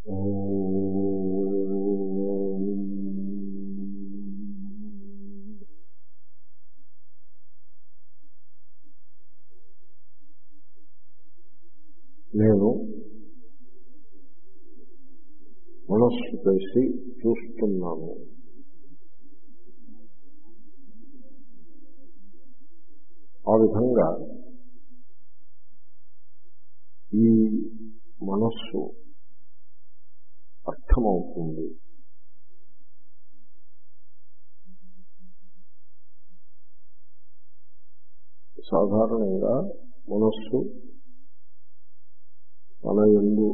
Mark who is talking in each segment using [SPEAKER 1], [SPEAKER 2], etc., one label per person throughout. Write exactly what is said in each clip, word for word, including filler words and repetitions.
[SPEAKER 1] ఓం. నేను మనస్సు చేసి చూస్తున్నాను. ఆ విధంగా ఈ మనస్సు అర్థమవుతుంది. సాధారణంగా మనస్సు తన యందు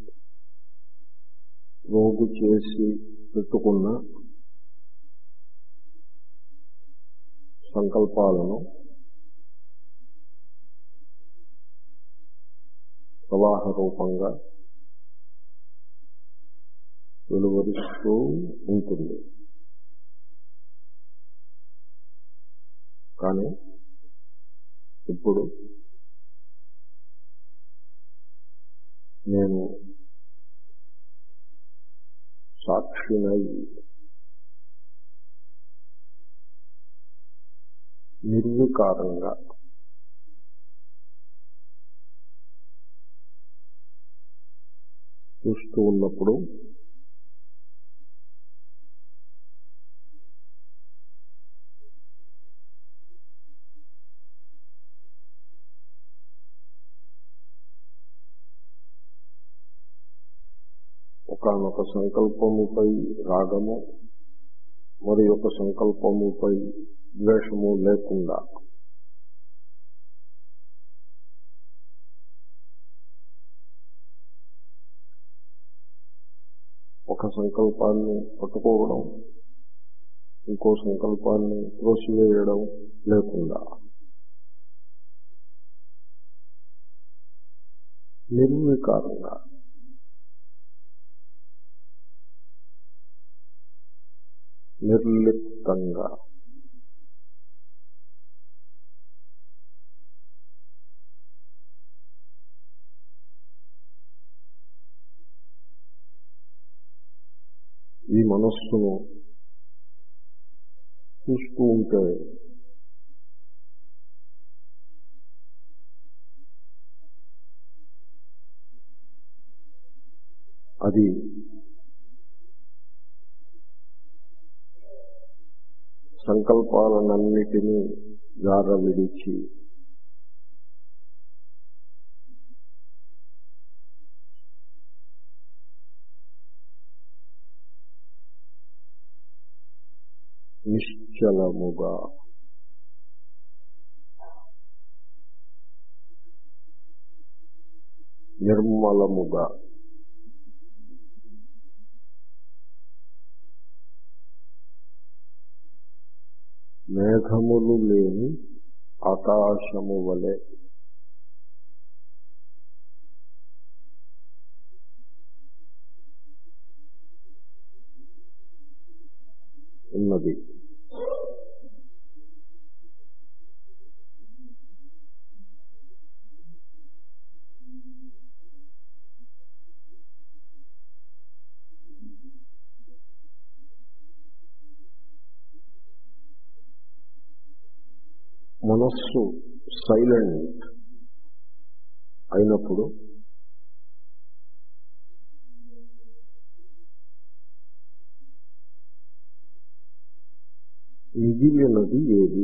[SPEAKER 1] రోగు చేసి పెట్టుకున్న సంకల్పాలను ప్రవాహ రూపంగా వెలువరిస్తూ ఉంటుంది. కానీ ఇప్పుడు నేను సాక్షినై నిర్వికారంగా చూస్తూ ఉన్నప్పుడు ఒకానొక సంకల్పముపై రాగము మరి ఒక సంకల్పముపై ద్వేషము లేకుండా ఒక సంకల్పాన్ని పట్టుకోవడం, ఇంకో సంకల్పాన్ని త్రోసివేయడం లేకుండా నిర్వికారంగా నిర్లిప్తంగా ఈ మనస్సును చూస్తూ ఉంటే అది సంకల్పాలనన్నిటినీ జార విడిచి నిశ్చలముగా నిర్మలముగా మేఘములు లేని ఆకాశము వలె ఉన్నది. మనస్సు సైలెంట్ అయినప్పుడు మిగిలినది ఏది,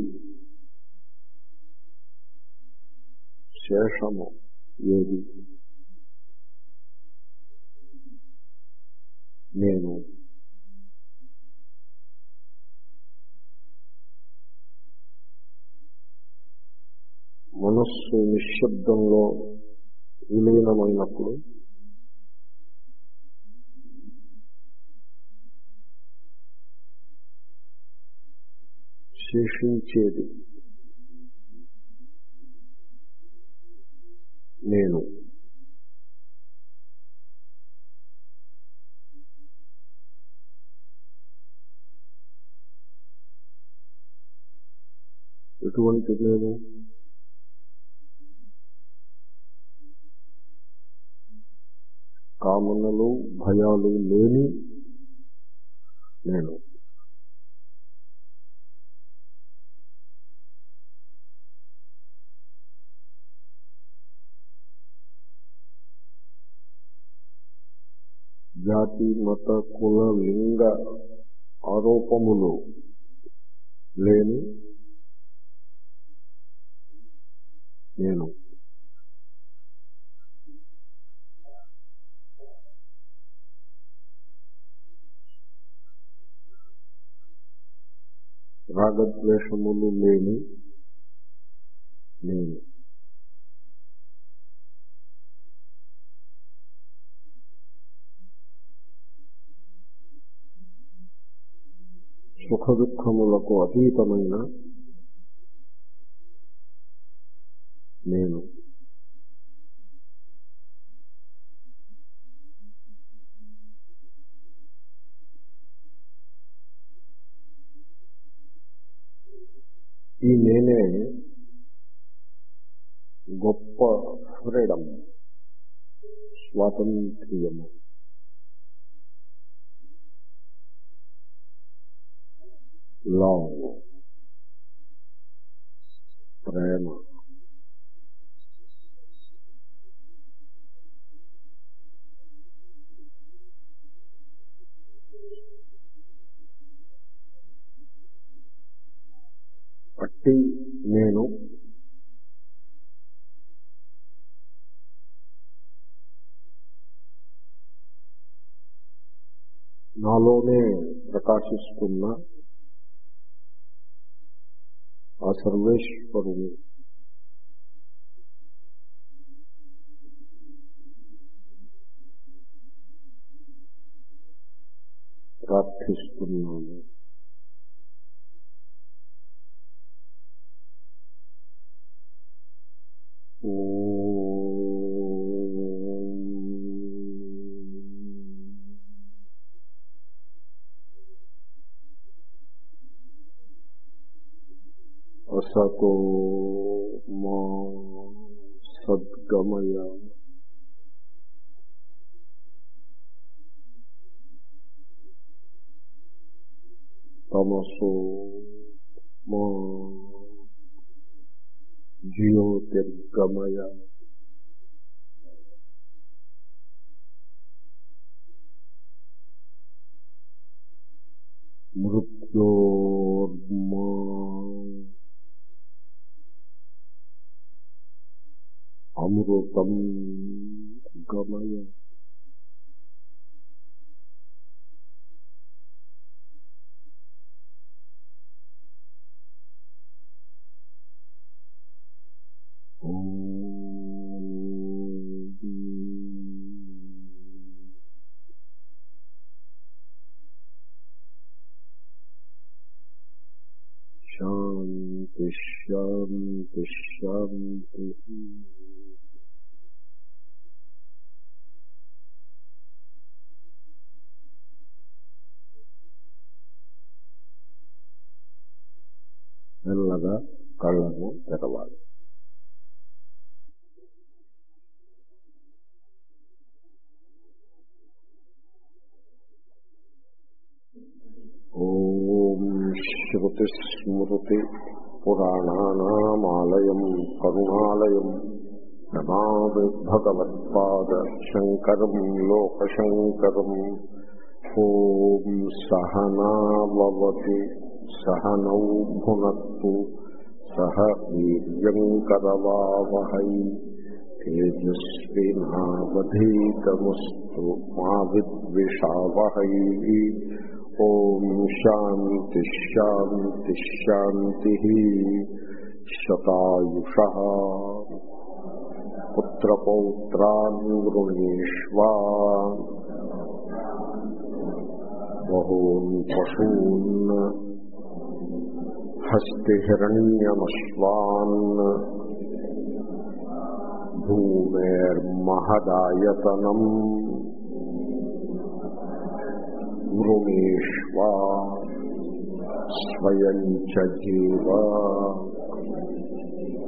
[SPEAKER 1] శేషము ఏది? నేను. మనస్సు నిశ్శబ్దంలో విలీనమైనప్పుడు శేషించేది నేను. ఎటువంటి నేను? కామనలు భయాలు లేని నేను. జాతి మత కుల లింగ ఆరోపములు లేని నేను. రాగద్వేషములు లేని నేను. సుఖ దుఃఖములకు అతీతమైన నేను. ఈ నేనే గొప్ప ఫ్రీడమ్, స్వాతంత్ర్యము. లవ్, ప్రేమ. అట్టి నేను నాలోనే ప్రకాశిస్తున్న ఆ సర్వేశ్వరుని ప్రార్థిస్తున్నాను. అసతో మా సద్గమయ తమసో మా జ్యోతిర్గమయ. మృత్యోర్మా అమృతం గమయ. శాంతి శాంతి శాంతి. మెల్లగా కళ్ళను తెరవాలి. ఓం శ్రుతి స్మృతి పురాణానామాలయం కరుణాలయం నమామి భగవత్పాద శంకరం లోకశంకరం. ఓం సహనావవతు సహనౌ భునత్తు సహ వీర్యంకరవావహై తేజస్వినావధీతమస్తు మా విద్విషావహై. ఓం శాంతి శాంతి శాంతి. శతాయుషః పుత్రపౌత్రాన్ వృణీష్వా బహూన్ పశూన్ హస్తిహిరణ్యమశ్వాన్ భూమేర్మహదాయతనం వృణీష్వా స్వయం చ జీవ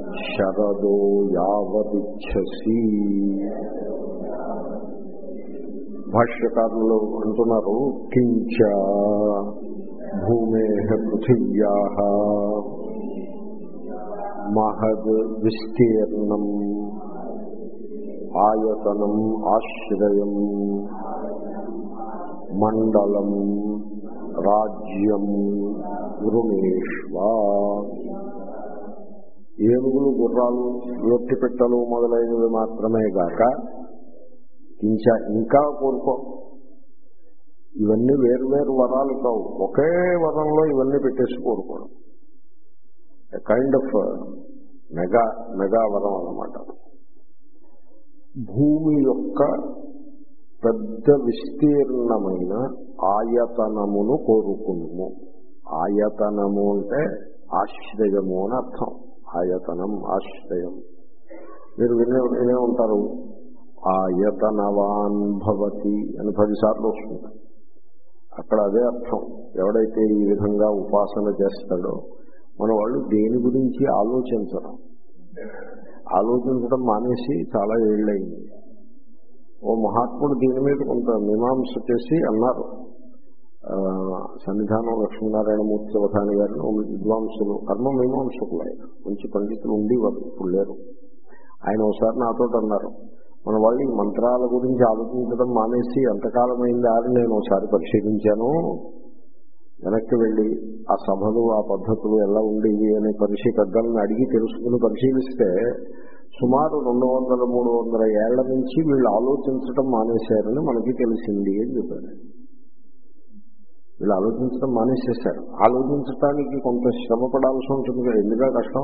[SPEAKER 1] శరదో యావదిచ్ఛసి భాష్యకారులు అంటున్నారు, కించ భూమే పృథివ్యా మహద్ విస్తీర్ణం ఆయతనం ఆశ్రయం మండలం రాజ్యం వృణేష్వా. ఏనుగులు, గుర్రాలు, లొట్టిపెట్టలు మొదలైనవి మాత్రమే గాక ఇంకా ఇంకా కోరుకో. ఇవన్నీ వేర్వేరు వరాలు కావు, ఒకే వరంలో ఇవన్నీ పెట్టేసి కోరుకోవడం. కైండ్ ఆఫ్ మెగా మెగా వరం అన్నమాట. భూమి యొక్క పెద్ద విస్తీర్ణమైన ఆయతనమును కోరుకును. ఆయతనము అంటే ఆశ్రయము అని అర్థం. ఆయతనం, ఆశ్రయం. మీరు వినే వినే ఉంటారు, ఆయతనవాన్ భవతి అని పదిసార్లు వస్తుంది. అక్కడ అదే అర్థం. ఎవడైతే ఈ విధంగా ఉపాసన చేస్తాడో మన వాళ్ళు దేని గురించి ఆలోచించడం ఆలోచించడం మానేసి చాలా ఏళ్ళయింది. ఓ మహాత్ముడు దీని మీద కొంత మీమాంస చేసి అన్నారు. సన్నిధానం లక్ష్మీనారాయణమూర్తి అవధాని గారిని విద్వాంసులు, కర్మ మీమాంసకులు, ఆయన మంచి పండితులు ఉండేవారు, ఇప్పుడు లేరు. ఆయన ఒకసారి నాతో అన్నారు, మన వాళ్ళు ఈ మంత్రాల గురించి ఆలోచించడం మానేసి ఎంతకాలమైందా అని నేను ఒకసారి పరిశీలించాను. వెనక్కి వెళ్ళి ఆ సభలు, ఆ పద్ధతులు ఎలా ఉండేవి అనే పరిశీ పెద్దలను అడిగి తెలుసుకుని పరిశీలిస్తే సుమారు రెండు వందల మూడు వందల ఏళ్ల నుంచి వీళ్ళు ఆలోచించడం మానేశారని మనకి తెలిసింది అని చెప్పారు. వీళ్ళు ఆలోచించడం మానేసేశారు. ఆలోచించడానికి కొంత శ్రమ పడాల్సి ఉంటుంది కదా, ఎందుగా కష్టం.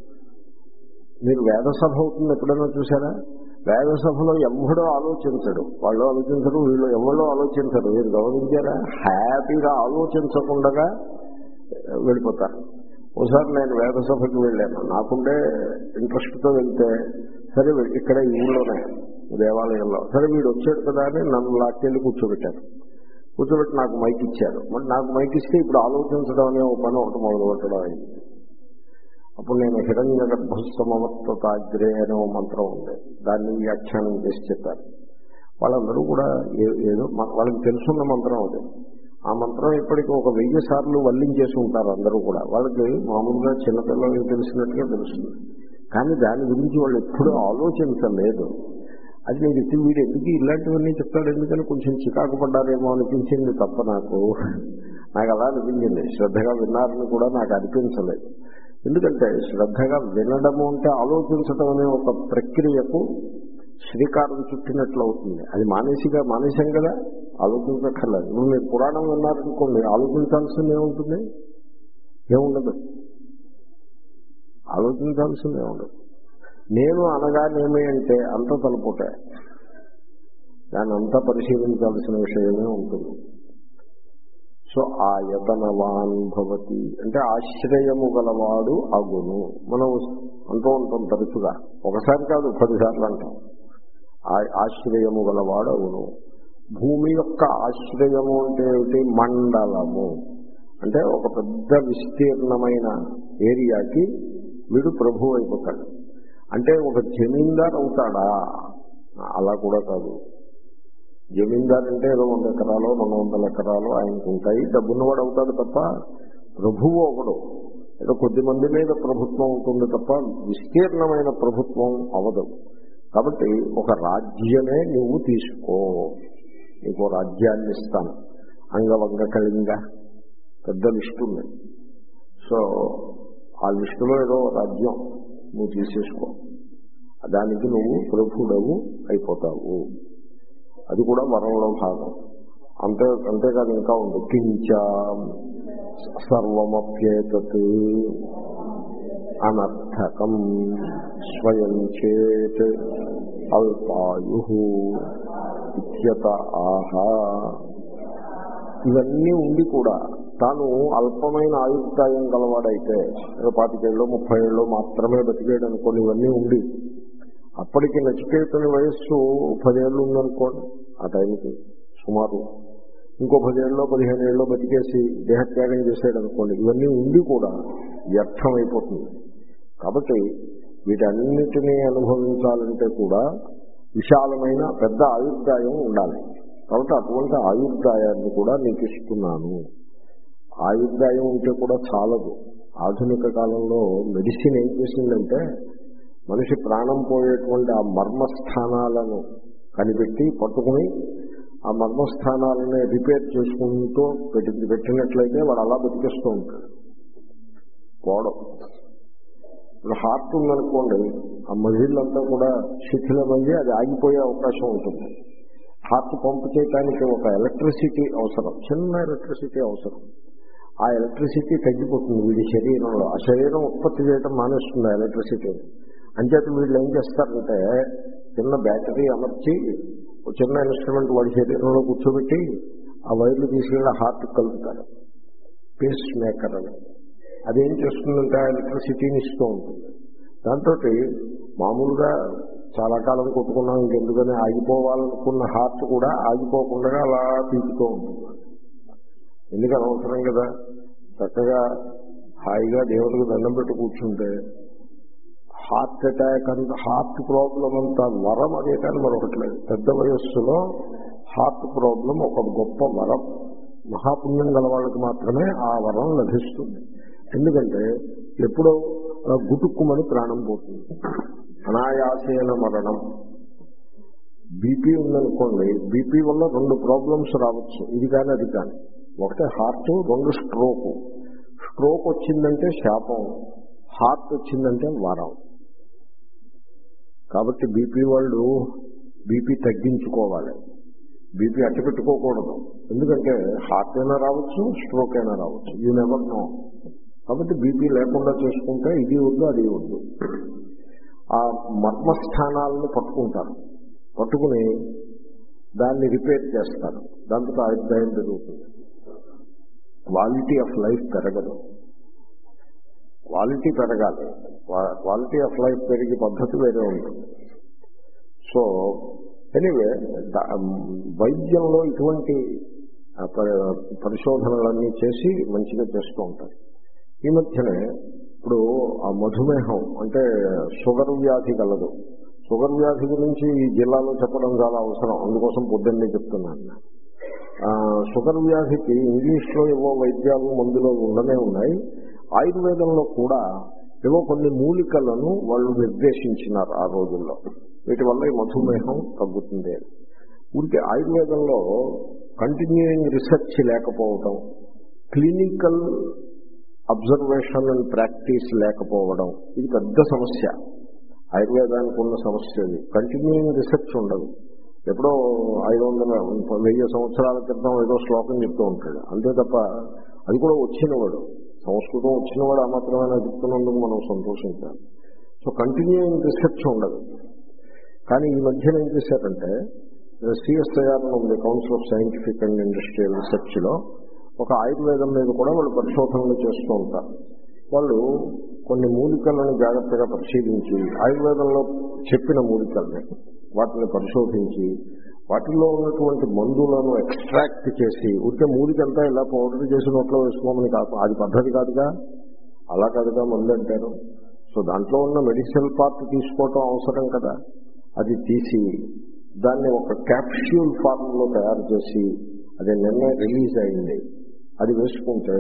[SPEAKER 1] మీరు వేద సభ అవుతుంది ఎప్పుడైనా చూసారా? వేద సభలో ఎవ్వడో ఆలోచించడు, వాళ్ళు ఆలోచించరు, వీళ్ళు ఎవరో ఆలోచించరు. మీరు గమనించారా? హ్యాపీగా ఆలోచించకుండా వెళ్ళిపోతారు. ఒకసారి నేను వేద సభకి వెళ్ళాను, నాకుండే ఇంట్రెస్ట్తో వెళ్తే, సరే ఇక్కడ ఈ ఊళ్ళోనే దేవాలయంలో, సరే వీడు వచ్చాడు కదా అని నన్ను లాక్కెళ్ళి కూర్చోబెట్టారు. కూర్చోబెట్టి నాకు మైక్ ఇచ్చారు. మరి నాకు మైక్ ఇస్తే ఇప్పుడు ఆలోచించడం అనే ఒక పని ఒకటి మొదలు పెట్టడం అయింది. అప్పుడు నేను హిరణ్య గర్భస్థమవర్తతాగ్రే అనే ఒక మంత్రం ఉంది, దాన్ని వ్యాఖ్యానం చేసి చెప్పారు. వాళ్ళందరూ కూడా ఏదో వాళ్ళకి తెలుసున్న మంత్రం అది. ఆ మంత్రం ఇప్పటికీ ఒక వెయ్యి సార్లు వల్లించేసి ఉంటారు అందరూ కూడా. వాళ్ళకి మామూలుగా చిన్నపిల్లలకి తెలిసినట్టుగా తెలుస్తుంది, కానీ దాని గురించి వాళ్ళు ఎప్పుడూ ఆలోచించలేదు. అది నేను చెప్పి వీడు ఎందుకు ఇలాంటివన్నీ చెప్తాడు, ఎందుకని కొంచెం చికాకు పడ్డారేమో అనిపించింది తప్ప నాకు నాకు అలా అనిపించింది. శ్రద్ధగా విన్నారని కూడా నాకు అనిపించలేదు. ఎందుకంటే శ్రద్ధగా వినడము అంటే ఆలోచించడం అనే ఒక ప్రక్రియకు శ్రీకారం చుట్టినట్లు అవుతుంది. అది మానసిక మానసం కదా, ఆలోచించక్కర్లేదు. ఇప్పుడు మీరు పురాణం విన్నారనుకోండి, ఆలోచించాల్సింది ఏముంటుంది? ఏముండదు, ఆలోచించాల్సింది ఏముండదు. నేను అనగానేమి అంటే అంత తలపోటే, దాన్ని అంతా పరిశీలించాల్సిన విషయమే ఉంటుంది. సో ఆయతనవాన్ భవతి అంటే ఆశ్రయము గలవాడు అగును. మనం అంటూ ఉంటాం తరచుగా, ఒకసారి కాదు పదిసార్లు అంటాం. ఆశ్రయము గలవాడు అగును. భూమి యొక్క ఆశ్రయము అంటే ఏమిటి? మండలము అంటే ఒక పెద్ద విస్తీర్ణమైన ఏరియాకి వీడు ప్రభువు అయిపోతాడు. అంటే ఒక జమీందార్ అవుతాడా? అలా కూడా కాదు. జమీందార్ అంటే ఏదో వంద ఎకరాలు రెండు వందల ఎకరాలు ఆయనకు ఉంటాయి, డబ్బున్నవాడు అవుతాడు తప్ప ప్రభువు అవడు. ఏదో కొద్ది మంది మీద ప్రభుత్వం అవుతుంది తప్ప విస్తీర్ణమైన ప్రభుత్వం అవదు. కాబట్టి ఒక రాజ్యమే నువ్వు తీసుకో, నీకు రాజ్యాన్ని ఇస్తాను, అంగవంగ కళింగ పెద్ద లిస్టు ఉంది. సో ఆ లిస్టులో ఏదో రాజ్యం నువ్వు తీసేసుకో, దానికి నువ్వు ప్రభుడవు అయిపోతావు. అది కూడా వరంలో భాగం. అంతే అంతేకాదు ఇంకా ఉంది. కించ సర్వమప్యేతత్ అనర్థకం స్వయం చేత్ అల్పాయు ఇత్యత ఆహా. ఇవన్నీ ఉండి కూడా తాను అల్పమైన ఆయుర్దాయం గలవాడైతే, పాతికేళ్ళు ముప్పై ఏళ్ళు మాత్రమే బతికేయడం అనుకోండి, ఇవన్నీ ఉండి అప్పటికి నచికేతుని వయస్సు పదేళ్ళు ఉందనుకోండి, ఆ టైంకి సుమారు ఇంకో పదేళ్ళలో పదిహేను ఏళ్ళలో బతికేసి దేహత్యాగం చేసేయడం అనుకోండి, ఇవన్నీ ఉండి కూడా వ్యర్థమైపోతుంది. కాబట్టి వీటన్నిటినీ అనుభవించాలంటే కూడా విశాలమైన పెద్ద ఆయుర్దాయం ఉండాలి. కాబట్టి అటువంటి ఆయుర్దాయాన్ని కూడా నీకు ఇస్తున్నాను. ఆయుర్దాయం ఉంటే కూడా చాలదు. ఆధునిక కాలంలో మెడిసిన్ ఏం చేసిందంటే మనిషి ప్రాణం పోయేటువంటి ఆ మర్మస్థానాలను కనిపెట్టి పట్టుకుని ఆ మర్మస్థానాలని రిపేర్ చేసుకుంటూ పెట్టి పెట్టినట్లయితే వాడు అలా బతికేస్తూ ఉంటాడు. పోవడం ఇప్పుడు హార్ట్ ఉందనుకోండి, ఆ మజిళ్ళంతా కూడా శిథిలమయ్యి అది ఆగిపోయే అవకాశం ఉంటుంది. హార్ట్ పంపు చేయడానికి ఒక ఎలక్ట్రిసిటీ అవసరం, చిన్న ఎలక్ట్రిసిటీ అవసరం. ఆ ఎలక్ట్రిసిటీ తగ్గిపోతుంది వీడి శరీరంలో. ఆ శరీరం ఉత్పత్తి చేయడం మానేస్తుంది ఆ ఎలక్ట్రిసిటీ. అంచేత వీళ్ళు ఏం చేస్తారంటే చిన్న బ్యాటరీ అమర్చి చిన్న ఇన్స్ట్రుమెంట్ వాడి శరీరంలో కూర్చోబెట్టి ఆ వైర్లు తీసుకెళ్ళి హార్ట్ కలుపుతారు, పేస్ మేకర్ అని. అదేం చేస్తుందంటే ఆ ఎలక్ట్రిసిటీని ఇస్తూ ఉంటుంది. దాంతో మామూలుగా చాలా కాలం కొట్టుకున్నాం ఇంకెందుకని ఆగిపోవాలనుకున్న హార్ట్ కూడా ఆగిపోకుండా అలా పీకుతూ ఉంటుంది. ఎందుకని అవసరం కదా. చక్కగా హాయిగా దేవుడికి దండం పెట్టి కూర్చుంటే హార్ట్ అటాక్ అంత హార్ట్ ప్రాబ్లం అంతా వరం అదే కానీ మరొకటి లేదు. పెద్ద వయస్సులో హార్ట్ ప్రాబ్లం ఒక గొప్ప వరం. మహాపుణ్యం గల వాళ్ళకి మాత్రమే ఆ వరం లభిస్తుంది. ఎందుకంటే ఎప్పుడో గుటుక్కుమని ప్రాణం పోతుంది, అనాయాసేన మరణం. బీపీ ఉందనుకోండి, బీపీ వల్ల రెండు ప్రాబ్లమ్స్ రావచ్చు, ఇది కానీ అది కానీ. ఒకటి హార్ట్, రెండు స్ట్రోక్. స్ట్రోక్ వచ్చిందంటే శాపం, హార్ట్ వచ్చిందంటే వరం. కాబట్టి బీపీ వాళ్ళు బీపీ తగ్గించుకోవాలి, బీపీ అట్టు పెట్టుకోకూడదు. ఎందుకంటే హార్ట్ అయినా రావచ్చు, స్ట్రోక్ అయినా రావచ్చు, యూ నెవర్ నో. కాబట్టి బీపీ లేకుండా చేసుకుంటే ఇది వద్దు అది వద్దు. ఆ మర్మస్థానాలను పట్టుకుంటారు, పట్టుకుని దాన్ని రిపేర్ చేస్తారు. దాంతో ఆయుర్దాయం పెరుగుతుంది. క్వాలిటీ ఆఫ్ లైఫ్ పెరగదు, క్వాలిటీ పెరగాలి. క్వాలిటీ ఆఫ్ లైఫ్ పెరిగే పద్ధతి వేరే ఉంటుంది. సో ఎనీవే వైద్యంలో ఇటువంటి పరిశోధనలన్నీ చేసి మంచిగా చేస్తూ ఉంటారు. ఈ మధ్యనే ఇప్పుడు ఆ మధుమేహం అంటే షుగర్ వ్యాధి కలదు. షుగర్ వ్యాధి గురించి ఈ జిల్లాలో చెప్పడం చాలా అవసరం, అందుకోసం పొద్దున్నే చెప్తున్నాను. షుగర్ వ్యాధికి ఇంగ్లీష్లో ఏవో వైద్యాలు మందులు ఉండనే ఉన్నాయి. ఆయుర్వేదంలో కూడా ఏవో కొన్ని మూలికలను వాళ్ళు నిర్దేశించినారు ఆ రోజుల్లో. వీటి వల్ల ఈ మధుమేహం తగ్గుతుంది. ఊరికే ఆయుర్వేదంలో కంటిన్యూయింగ్ రీసెర్చ్ లేకపోవడం, క్లినికల్ అబ్జర్వేషన్ అండ్ ప్రాక్టీస్ లేకపోవడం, ఇది పెద్ద సమస్య. ఆయుర్వేదానికి ఉన్న సమస్య ఇది. కంటిన్యూయింగ్ రీసెర్చ్ ఉండదు. ఎప్పుడో ఐదు వందల వెయ్యి సంవత్సరాల క్రితం ఏదో శ్లోకం చెప్తూ ఉంటాడు అంతే తప్ప, అది కూడా వచ్చినవాడు, సంస్కృతం వచ్చినవాడు ఆ మాత్రమే చెప్తున్నందుకు మనం సంతోషించాలి. సో కంటిన్యూయింగ్ రీసెర్చ్ ఉండదు. కానీ ఈ మధ్యన ఏం చేశారంటే సిఎస్ఐఆర్ ఉంది, council of scientific and industrial రీసెర్చ్లో ఒక ఆయుర్వేదం మీద కూడా వాళ్ళు పరిశోధనలు చేస్తూ ఉంటారు. వాళ్ళు కొన్ని మూలికలను జాగ్రత్తగా పరిశీలించి ఆయుర్వేదంలో చెప్పిన మూలికల్ని వాటిని పరిశోధించి వాటిల్లో ఉన్నటువంటి మందులను ఎక్స్ట్రాక్ట్ చేసి ఉంటే మూలికంతా ఇలా పౌడర్ చేసి నోట్లో వేసుకోమని కాదు, అది పద్ధతి కాదుగా. అలా కాదుగా మందు అంటారు. సో దాంట్లో ఉన్న మెడిసినల్ పార్ట్ తీసుకోవటం అవసరం కదా. అది తీసి దాన్ని ఒక క్యాప్స్యూల్ ఫార్మ్లో తయారు చేసి అది నిన్న రిలీజ్ అయింది, అది వేసుకుంటే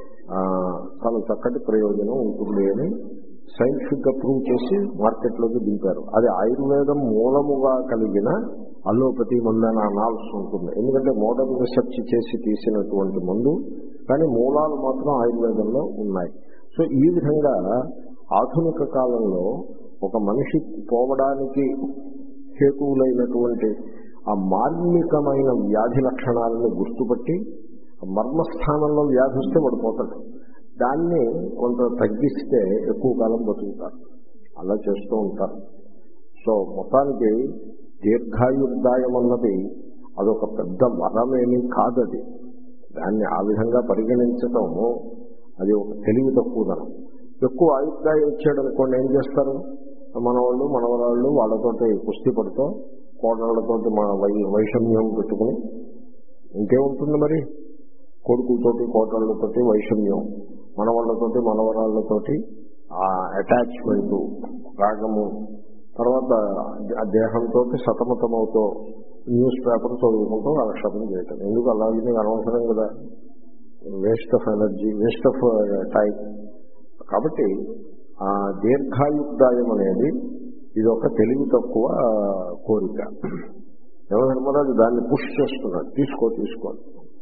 [SPEAKER 1] చాలా చక్కటి ప్రయోజనం ఉంటుంది అని సైంటిఫిక్గా ప్రూవ్ చేసి మార్కెట్లోకి దింపారు. అది ఆయుర్వేదం మూలముగా కలిగిన అలోపతి మందు అని అనాల్సి ఉంటుంది. ఎందుకంటే మోడర్న్ రీసెర్చ్ చేసి తీసినటువంటి మందు, కానీ మూలాలు మాత్రం ఆయుర్వేదంలో ఉన్నాయి. సో ఈ విధంగా ఆధునిక కాలంలో ఒక మనిషి పోవడానికి హేతువులైనటువంటి ఆ మార్మికమైన వ్యాధి లక్షణాలను గుర్తుపట్టి మర్మస్థానంలో వ్యాధి వస్తే పడిపోతాడు, దాన్ని కొంత తగ్గిస్తే ఎక్కువ కాలం బతుకుతారు. అలా చేస్తూ ఉంటారు. సో మొత్తానికి దీర్ఘాయుర్దాయం అన్నది అదొక పెద్ద వరమేమీ కాదది. దాన్ని ఆ విధంగా పరిగణించటం అది ఒక తెలివి తక్కువదనం. ఎక్కువ ఆయుర్దాయం ఇచ్చాడు అనుకోండి, ఏం చేస్తారు మనవాళ్ళు మనవరాళ్ళు వాళ్ళతోటి కుస్తీ పడుతూ కోడళ్లతోటి మన వై వైషమ్యం పెట్టుకుని ఇంకేముంటుంది మరి, కొడుకులతోటి కోటళ్లతోటి వైషమ్యం, మనవాళ్లతోటి మనవరాళ్లతోటి ఆ అటాచ్మెంటు రాగము, తర్వాత ఆ దేహంతో సతమతమవుతూ న్యూస్ పేపర్ చదువుకుంటూ కాలక్షేపం చేయటం. ఎందుకు అలాగే అనవసరం కదా, waste of energy, waste of time. కాబట్టి ఆ దీర్ఘాయుర్దాయం అనేది ఇది ఒక తెలివి తక్కువ కోరిక. యమధర్మరాజు దాన్ని పుష్ చేస్తున్నాడు, తీసుకో తీసుకోండి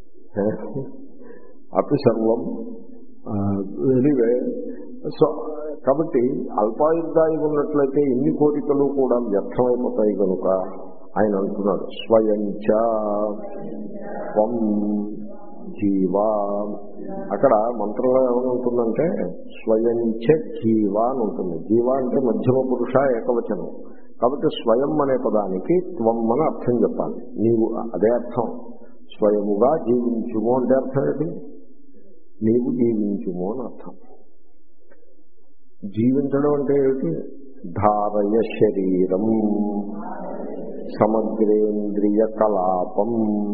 [SPEAKER 1] అపి సర్వం ఎనివే. సో కాబట్టి అల్పాయుర్దాయం ఉన్నట్లయితే ఇన్ని కోరికలు కూడా వ్యర్థమైపోతాయి కనుక ఆయన అంటున్నాడు స్వయంచ త్వం జీవా. అక్కడ మంత్రంలో ఏమనుంటుందంటే స్వయంచ జీవ అని ఉంటుంది. జీవ అంటే మధ్యమ పురుష ఏకవచనం కాబట్టి స్వయం అనే పదానికి త్వం అని అర్థం చెప్పాలి. నీవు అదే అర్థం. స్వయముగా జీవించుము అంటే అర్థం ఏంటి? నీవు జీవించుము అని అర్థం. జీవించడం అంటే ఏమిటి? ధారయ శరీరం సమగ్రేంద్రియ కలాపం,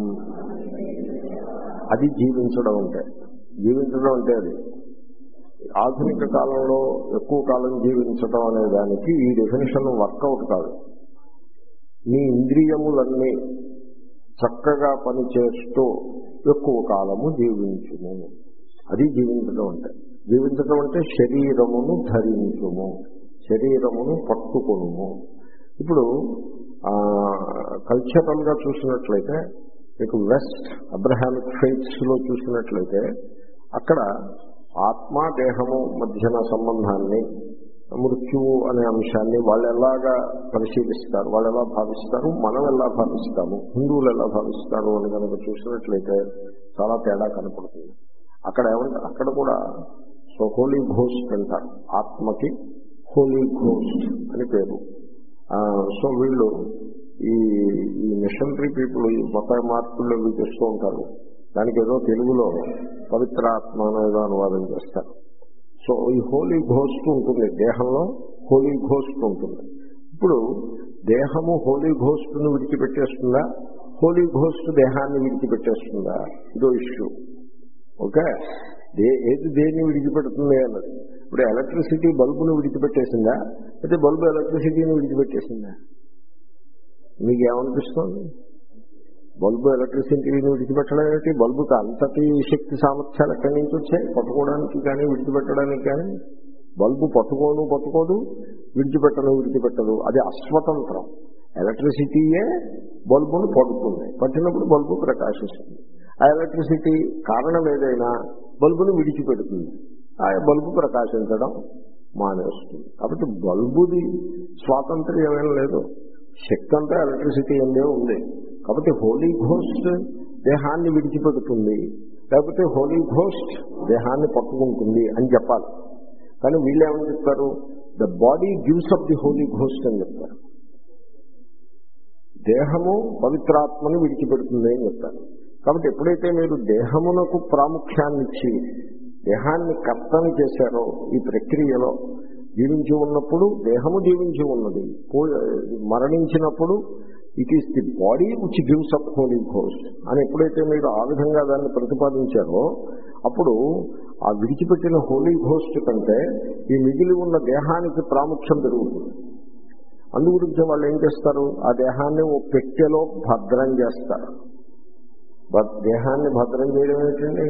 [SPEAKER 1] అది జీవించడం అంటే. జీవించడం అంటే అది ఆధునిక కాలంలో ఎక్కువ కాలం జీవించడం అనే దానికి ఈ డెఫినేషన్ వర్కౌట్ కాదు. నీ ఇంద్రియములన్నీ చక్కగా పనిచేస్తూ ఎక్కువ కాలము జీవించుము, అది జీవించడం అంటే. జీవించడం అంటే శరీరమును ధరించుము, శరీరమును పట్టుకొనుము. ఇప్పుడు కల్చరల్ గా చూసినట్లయితే మీకు వెస్ట్ అబ్రహామిక్ ఫెయిత్స్ లో చూసినట్లయితే అక్కడ ఆత్మ దేహము మధ్యన సంబంధాన్ని, మృత్యువు అనే అంశాన్ని వాళ్ళు ఎలాగా పరిశీలిస్తారు, వాళ్ళు ఎలా భావిస్తారు, మనం ఎలా భావిస్తాము, హిందువులు ఎలా భావిస్తారు అని కనుక చూసినట్లయితే చాలా తేడా కనపడుతుంది. అక్కడ ఏమంటే అక్కడ కూడా సో హోలీ ఘోస్ట్ అంటారు, ఆత్మకి హోలీ ఘోస్ట్ అని పేరు. సో వీళ్ళు ఈ ఈ మిషనరీ పీపుల్ ఈ మత మార్పులు అవి చేస్తూ ఉంటారు. దానికి ఏదో తెలుగులో పవిత్ర ఆత్మ అనేదో అనువాదం చేస్తారు. సో ఈ హోలీ ఘోస్ట్ ఉంటుంది, దేహంలో హోలీ ఘోస్ట్ ఉంటుంది. ఇప్పుడు దేహము హోలీ ఘోస్ట్ను విడిచిపెట్టేస్తుందా, హోలీ ఘోస్ట్ దేహాన్ని విడిచిపెట్టేస్తుందా? ఇదో ఇష్యూ. ఓకే, ఏది దేన్ని విడిచిపెడుతుంది అన్నది. ఇప్పుడు ఎలక్ట్రిసిటీ బల్బును విడిచిపెట్టేసిందా, అయితే బల్బు ఎలక్ట్రిసిటీని విడిచిపెట్టేసిందా? మీకు ఏమనిపిస్తుంది? బల్బు ఎలక్ట్రిసిటీని విడిచిపెట్టడం ఏమిటి? బల్బుకి అంతటి శక్తి సామర్థ్యాలు ఎక్కడి నుంచి వచ్చాయి? పట్టుకోవడానికి కానీ విడిచిపెట్టడానికి కానీ. బల్బు పట్టుకోను పట్టుకోదు, విడిచిపెట్టను విడిచిపెట్టదు, అది అస్వతంత్రం. ఎలక్ట్రిసిటీయే బల్బును పడుతుంది, పట్టినప్పుడు బల్బు ప్రకాశిస్తుంది. ఆ ఎలక్ట్రిసిటీ కారణం ఏదైనా బల్బును విడిచిపెడుతుంది, ఆ బల్బు ప్రకాశించడం మానేస్తుంది. కాబట్టి బల్బుది స్వాతంత్ర్యం ఏమేం లేదు, శక్తి అంతా ఎలక్ట్రిసిటీ ఎందే ఉంది. కాబట్టి హోలీ ఘోస్ట్ దేహాన్ని విడిచిపెడుతుంది, లేకపోతే హోలీ ఘోస్ట్ దేహాన్ని పట్టుకుంటుంది అని చెప్పాలి. కానీ వీళ్ళు ఏమని చెప్తారు? The body gives up the holy ghost అని చెప్తారు. దేహము పవిత్రాత్మని విడిచిపెడుతుంది అని చెప్తారు. కాబట్టి ఎప్పుడైతే మీరు దేహమునకు ప్రాముఖ్యాన్ని ఇచ్చి దేహాన్ని కర్తని చేశారో ఈ ప్రక్రియలో, జీవించి ఉన్నప్పుడు దేహము జీవించి ఉన్నది, మరణించినప్పుడు it is the body which gives up holy ghost అని ఎప్పుడైతే మీరు ఆ విధంగా దాన్ని ప్రతిపాదించారో అప్పుడు ఆ విడిచిపెట్టిన హోలీ ఘోస్ట్ కంటే ఈ మిగిలి ఉన్న దేహానికి ప్రాముఖ్యం పెరుగుతుంది. అందు గురించి వాళ్ళు ఏం చేస్తారు? ఆ దేహాన్ని ఓ పెట్టెలో భద్రం చేస్తారు. దేహాన్ని భద్రం చేయడం ఏంటండి?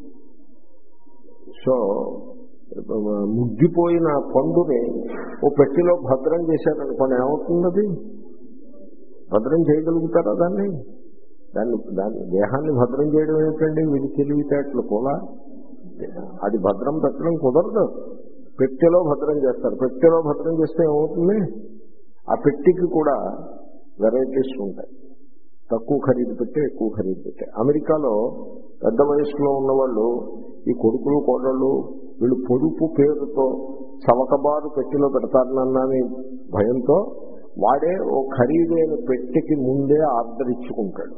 [SPEAKER 1] సో ముగ్గిపోయిన పండుని ఓ పెట్టెలో భద్రం చేశారనుకోండి, ఏమవుతుంది? భద్రం చేయగలుగుతారా దాన్ని? దాన్ని దాన్ని దేహాన్ని భద్రం చేయడం ఏంటండి? వీడి తెలివితేటలు కూడా అది భద్రం పెట్టడం కుదరదు. పెట్టెలో భద్రం చేస్తారు. పెట్టెలో భద్రం చేస్తే ఏమవుతుంది? ఆ పెట్టికి కూడా వెరైటీస్ ఉంటాయి. తక్కువ ఖరీదు పెట్టే, ఎక్కువ ఖరీదు పెట్టే. అమెరికాలో పెద్ద వయసులో ఉన్నవాళ్ళు ఈ కొడుకులు కోడళ్ళు వీళ్ళు పొదుపు పేరుతో చవకబారు పెట్టిలో పెడతారనని భయంతో వాడే ఓ ఖరీదైన పెట్టెకి ముందే ఆర్డర్ ఇచ్చుకుంటాడు.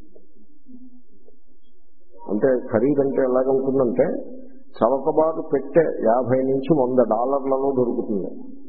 [SPEAKER 1] అంటే ఖరీదంటే ఎలాగుంటుందంటే చవకబారు పెట్టె యాభై నుంచి వంద డాలర్లలో దొరుకుతుంది.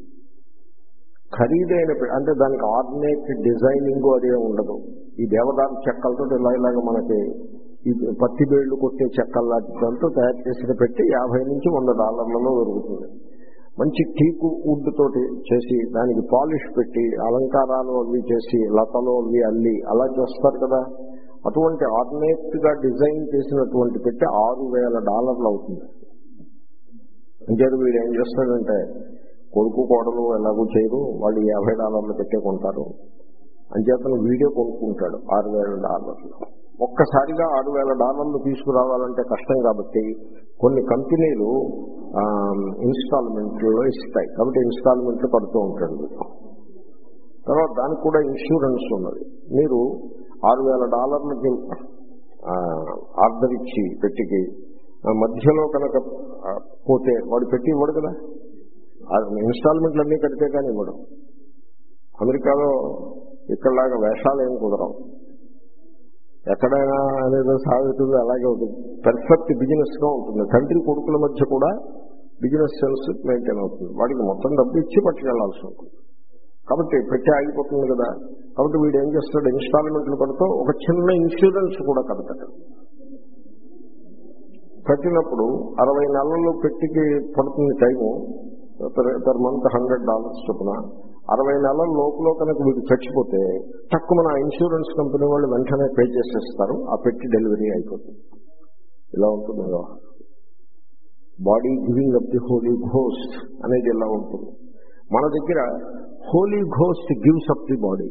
[SPEAKER 1] ఖరీదైన అంటే దానికి ఆర్డినేట్ డిజైనింగ్ అదే ఉండదు. ఈ దేవదారు చెక్కలతో ఇలా ఇలాగ మనకి ఈ పత్తి బేళ్లు కొట్టే చెక్కల్లాంటితో తయారు చేసిన పెట్టి యాభై నుంచి వంద డాలర్లలో దొరుకుతుంది. మంచి టీకు వుడ్ తోటి చేసి దానికి పాలిష్ పెట్టి అలంకారాలు అవి చేసి లతలు అవి అల్లి అలా చేస్తారు కదా, అటువంటి ఆర్నేట్ గా డిజైన్ చేసినటువంటి పెట్టి ఆరు వేల డాలర్లు అవుతుంది. అంచేది వీడు ఏం చేస్తాడంటే కొడుకు కోడలు ఎలాగూ చేయరు, వాళ్ళు యాభై డాలర్లు పెట్టే కొంటారు, అంచేతను వీడియో కొనుక్కుంటాడు ఆరు వేల డాలర్లు. ఒక్కసారిగా ఆరు వేల డాలర్లు తీసుకురావాలంటే కష్టం కాబట్టి కొన్ని కంపెనీలు ఇన్స్టాల్మెంట్లో ఇస్తాయి, కాబట్టి ఇన్స్టాల్మెంట్లు పడుతూ ఉంటాడు. తర్వాత దానికి కూడా ఇన్సూరెన్స్ ఉన్నది. మీరు ఆరు వేల డాలర్లకి ఆర్డర్ ఇచ్చి పెట్టికి మధ్యలో కనుక పోతే వాడు పెట్టి ఇవ్వడు కదా, ఇన్స్టాల్మెంట్లు అన్నీ కడితే కానీ ఇవ్వడం. అమెరికాలో ఇక్కడలాగా వేషాలు ఏం కుదరవు, ఎక్కడైనా అనేది సాగుతుంది, అలాగే ఉంటుంది. పెర్ఫెక్ట్ బిజినెస్ గా ఉంటుంది. తండ్రి కొడుకుల మధ్య కూడా బిజినెస్ సెన్స్ మెయింటైన్ అవుతుంది. వాడికి మొత్తం డబ్బు ఇచ్చి పట్టుకెళ్లాల్సి ఉంటుంది. కాబట్టి పెట్టి ఆగిపోతుంది కదా, కాబట్టి వీడు ఏం చేస్తాడు, ఇన్స్టాల్మెంట్లు పడుతూ ఒక చిన్న ఇన్సూరెన్స్ కూడా కడతాడు. కట్టినప్పుడు అరవై నెలల్లో పెట్టికి పడుతుంది time, per month hundred dollars చొప్పున. అరవై నెలల లోపల కనుక వీడు చచ్చిపోతే తక్కువ మన ఇన్సూరెన్స్ కంపెనీ వాళ్ళు వెంటనే పే చేసేస్తారు, ఆ పెట్టి డెలివరీ అయిపోతుంది. ఇలా ఉంటుంది body giving up the holy ghost అనేది ఇలా ఉంటుంది. మన దగ్గర holy ghost gives up the body.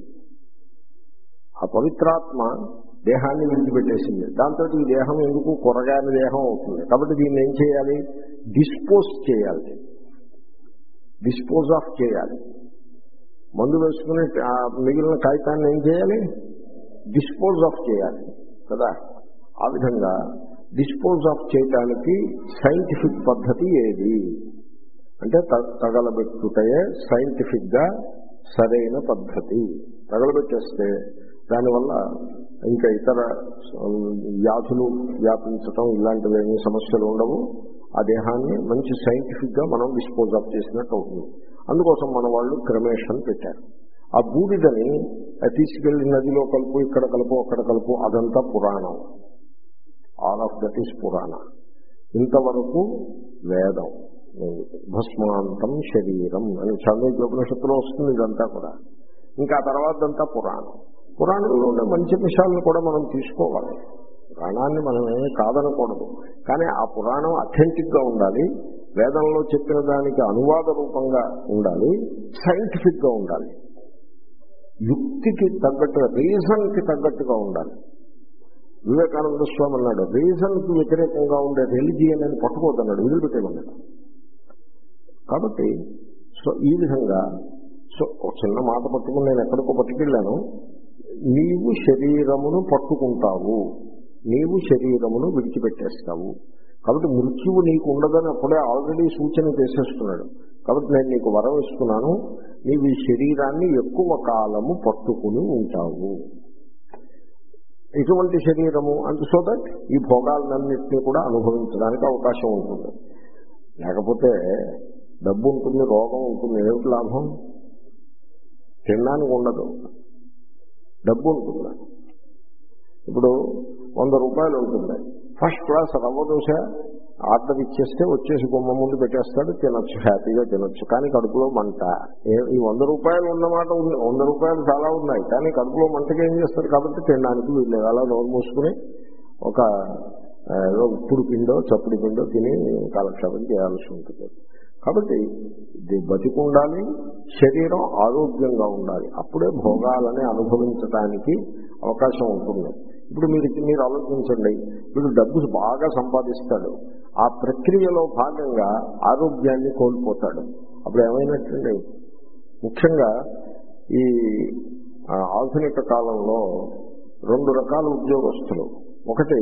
[SPEAKER 1] ఆ పవిత్రాత్మ దేహాన్ని విడిచిపెట్టేసింది. దాంతో ఈ దేహం ఎందుకు కొరగాని దేహం అవుతుంది. కాబట్టి దీన్ని ఏం చేయాలి, డిస్పోజ్ చేయాలి, డిస్పోజ్ ఆఫ్ చేయాలి. మందు వేసుకుని మిగిలిన కాగితాన్ని ఏం చేయాలి, డిస్పోజ్ ఆఫ్ చేయాలి కదా. ఆ విధంగా డిస్పోజ్ ఆఫ్ చేయటానికి సైంటిఫిక్ పద్ధతి ఏది అంటే తగలబెట్టుటయే సైంటిఫిక్ గా సరైన పద్ధతి. తగలబెట్టేస్తే దానివల్ల ఇంకా ఇతర వ్యాధులు వ్యాపించటం ఇలాంటివేమీ సమస్యలు ఉండవు. ఆ దేహాన్ని మంచి సైంటిఫిక్ గా మనం డిస్పోజ్ ఆఫ్ చేసినట్టు అవుతుంది. అందుకోసం మన వాళ్ళు క్రమేషన్ పెట్టారు. ఆ బూడిదని తీసుకెళ్లి నదిలో కలుపు, ఇక్కడ కలుపు, అక్కడ కలుపు, అదంతా పురాణం. ఆల్ ఆఫ్ దట్ ఈస్ పురాణ. ఇంతవరకు వేదం. భస్మాంతం శరీరం అని చాంద్రోపనిషత్తులో వస్తుంది. ఇదంతా కూడా ఇంకా ఆ తర్వాత అంతా పురాణం. పురాణంలో ఉండే మంచి విషయాలను కూడా మనం తీసుకోవాలి. పురాణాన్ని మనమేమీ కాదనకూడదు, కానీ ఆ పురాణం అథెంటిక్ గా ఉండాలి, వేదంలో చెప్పిన దానికి అనువాద రూపంగా ఉండాలి, సైంటిఫిక్ గా ఉండాలి, యుక్తికి తగ్గట్టుగా, రీజన్ కి తగ్గట్టుగా ఉండాలి. వివేకానంద స్వామి అన్నాడు, రీజన్ కి వ్యతిరేకంగా ఉండే రిలిజియన్ అని పట్టుకోవద్దన్నాడు, వదిలిపెట్టేమన్నాడు. కాబట్టి సో ఈ విధంగా సో ఒక చిన్న మాట పట్టుకుని నేను ఎక్కడికో పట్టుకెళ్ళాను. నీవు శరీరమును పట్టుకుంటావు, నీవు శరీరమును విడిచిపెట్టేస్తావు. కాబట్టి మృత్యువు నీకు ఉండదని అప్పుడే ఆల్రెడీ సూచన చేసేస్తున్నాడు. కాబట్టి నేను నీకు వరం ఇస్తున్నాను, నీవు ఈ శరీరాన్ని ఎక్కువ కాలము పట్టుకుని ఉంటావు. ఇటువంటి శరీరము అంటే సో దట్ ఈ భోగాలన్నింటినీ కూడా అనుభవించడానికి అవకాశం ఉంటుంది. లేకపోతే డబ్బు ఉంటుంది, రోగం ఉంటుంది, ఏమిటి లాభం? తినడానికి ఉండదు, డబ్బు ఉంటుంది. ఇప్పుడు వంద రూపాయలు ఉంటుంది, first class rava dosa order ఇచ్చేస్తే వచ్చేసి గుమ్మ ముందు పెట్టేస్తాడు, తినొచ్చు, హ్యాపీగా తినొచ్చు. కానీ కడుపులో మంట. ఈ వంద రూపాయలు ఉన్నమాట ఉంది, వంద రూపాయలు చాలా ఉన్నాయి, కానీ కడుపులో మంటగా ఏం చేస్తారు? కాబట్టి తినడానికి వీళ్ళు అలా నోరు మూసుకుని ఒక ఏదో ఉప్పుడు పిండో చప్పుడు పిండో తిని కాలక్షేపం చేయాల్సి ఉంటుంది. కాబట్టి బతికి ఉండాలి, శరీరం ఆరోగ్యంగా ఉండాలి, అప్పుడే భోగాలని అనుభవించడానికి అవకాశం ఉంటుంది. ఇప్పుడు మీరు మీరు ఆలోచించండి, వీడు డబ్బు బాగా సంపాదిస్తాడు, ఆ ప్రక్రియలో భాగంగా ఆరోగ్యాన్ని కోల్పోతాడు. అప్పుడు ఏమైనట్టండి? ముఖ్యంగా ఈ ఆధునిక కాలంలో రెండు రకాల ఉద్యోగస్తులు. ఒకటి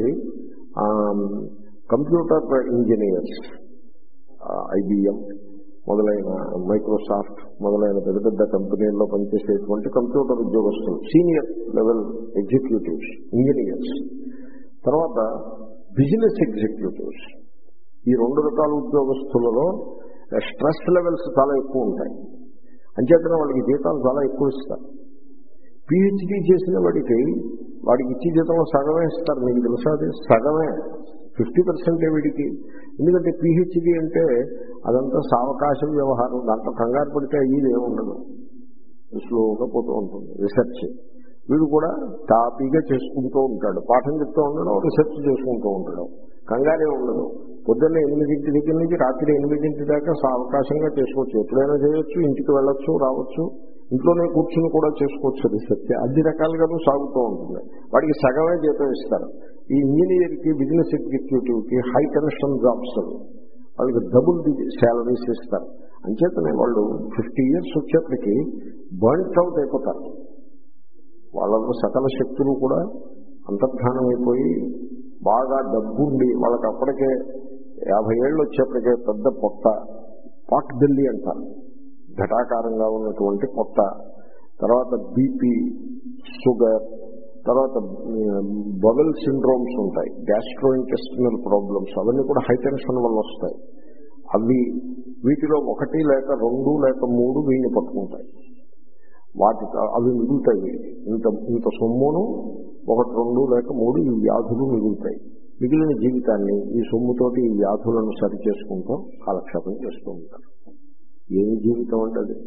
[SPEAKER 1] కంప్యూటర్ ఇంజనీర్స్, ఐబిఎం మొదలైన, మైక్రోసాఫ్ట్ మొదలైన పెద్ద పెద్ద కంపెనీల్లో పనిచేసేటువంటి కంప్యూటర్ ఉద్యోగస్తులు, సీనియర్ లెవెల్ ఎగ్జిక్యూటివ్స్, ఇంజనీర్స్. తర్వాత బిజినెస్ ఎగ్జిక్యూటివ్స్. ఈ రెండు రకాల ఉద్యోగస్తులలో స్ట్రెస్ లెవెల్స్ చాలా ఎక్కువ ఉంటాయి. అంచేతనే వాళ్ళకి జీతాలు చాలా ఎక్కువ ఇస్తారు. పిహెచ్డీ చేసిన వాడికి వాడికి ఇచ్చే జీతంలో సగమే ఇస్తారు. మీకు తెలుసా? అది సగమే, ఫిఫ్టీ పర్సెంటే వీడికి. ఎందుకంటే పిహెచ్డీ అంటే అదంతా సావకాశ వ్యవహారం. దాంట్లో కంగారు పడితే అయ్యేది ఏముండదు, స్లోగా పోతూ ఉంటుంది రీసెర్చ్. వీడు కూడా టాపీగా చేసుకుంటూ ఉంటాడు, పాఠం చెప్తూ ఉండడం, రీసెర్చ్ చేసుకుంటూ ఉండడం, కంగారే ఉండదు. పొద్దున్న ఎనిమిదింటి దగ్గర నుంచి రాత్రి ఎనిమిదింటి దాకా అవకాశంగా చేసుకోవచ్చు, ఎప్పుడైనా చేయొచ్చు, ఇంటికి వెళ్ళొచ్చు, రావచ్చు, ఇంట్లోనే కూర్చుని కూడా చేసుకోవచ్చు రీసెర్చ్. అన్ని రకాలుగానూ సాగుతూ ఉంటుంది. వాడికి సగమే జీతం ఇస్తారు. ఈ ఇంజనీర్కి, బిజినెస్ ఎగ్జిక్యూటివ్కి హై టెన్షన్ జాబ్స్ వాళ్ళకి డబుల్ శాలరీస్ ఇస్తారు. అంచేతనే వాళ్ళు ఫిఫ్టీ ఇయర్స్ వచ్చేప్పటికి బర్న్ట్ అవుట్ అయిపోతారు. వాళ్ళలో సకల శక్తులు కూడా అంతర్ధానం అయిపోయి బాగా డబ్బుండి వాళ్ళకి అప్పటికే యాభై ఏళ్ళు వచ్చేప్పటికే పెద్ద పొట్ట, పాట్ బెల్లి అంటారు, ఘటాకారంగా ఉన్నటువంటి పొట్ట, తర్వాత బీపీ, షుగర్, తర్వాత బబెల్ సిండ్రోమ్స్ ఉంటాయి, గ్యాస్ట్రో ఇంటెస్టినల్ ప్రాబ్లమ్స్, అవన్నీ కూడా హై టెన్షన్ వల్ల వస్తాయి. అవి వీటిలో ఒకటి లేక రెండు లేక మూడు వీడిని పట్టుకుంటాయి. వాటి అవి మిగులుతాయి. ఇంత ఇంత సొమ్మును ఒకటి రెండు లేక మూడు ఈ వ్యాధులు మిగులుతాయి. మిగిలిన జీవితాన్ని ఈ సొమ్ముతోటి ఈ వ్యాధులను సరి చేసుకుంటూ కాలక్షేపం చేస్తూ ఉంటారు. ఏమి జీవితం అంటే అది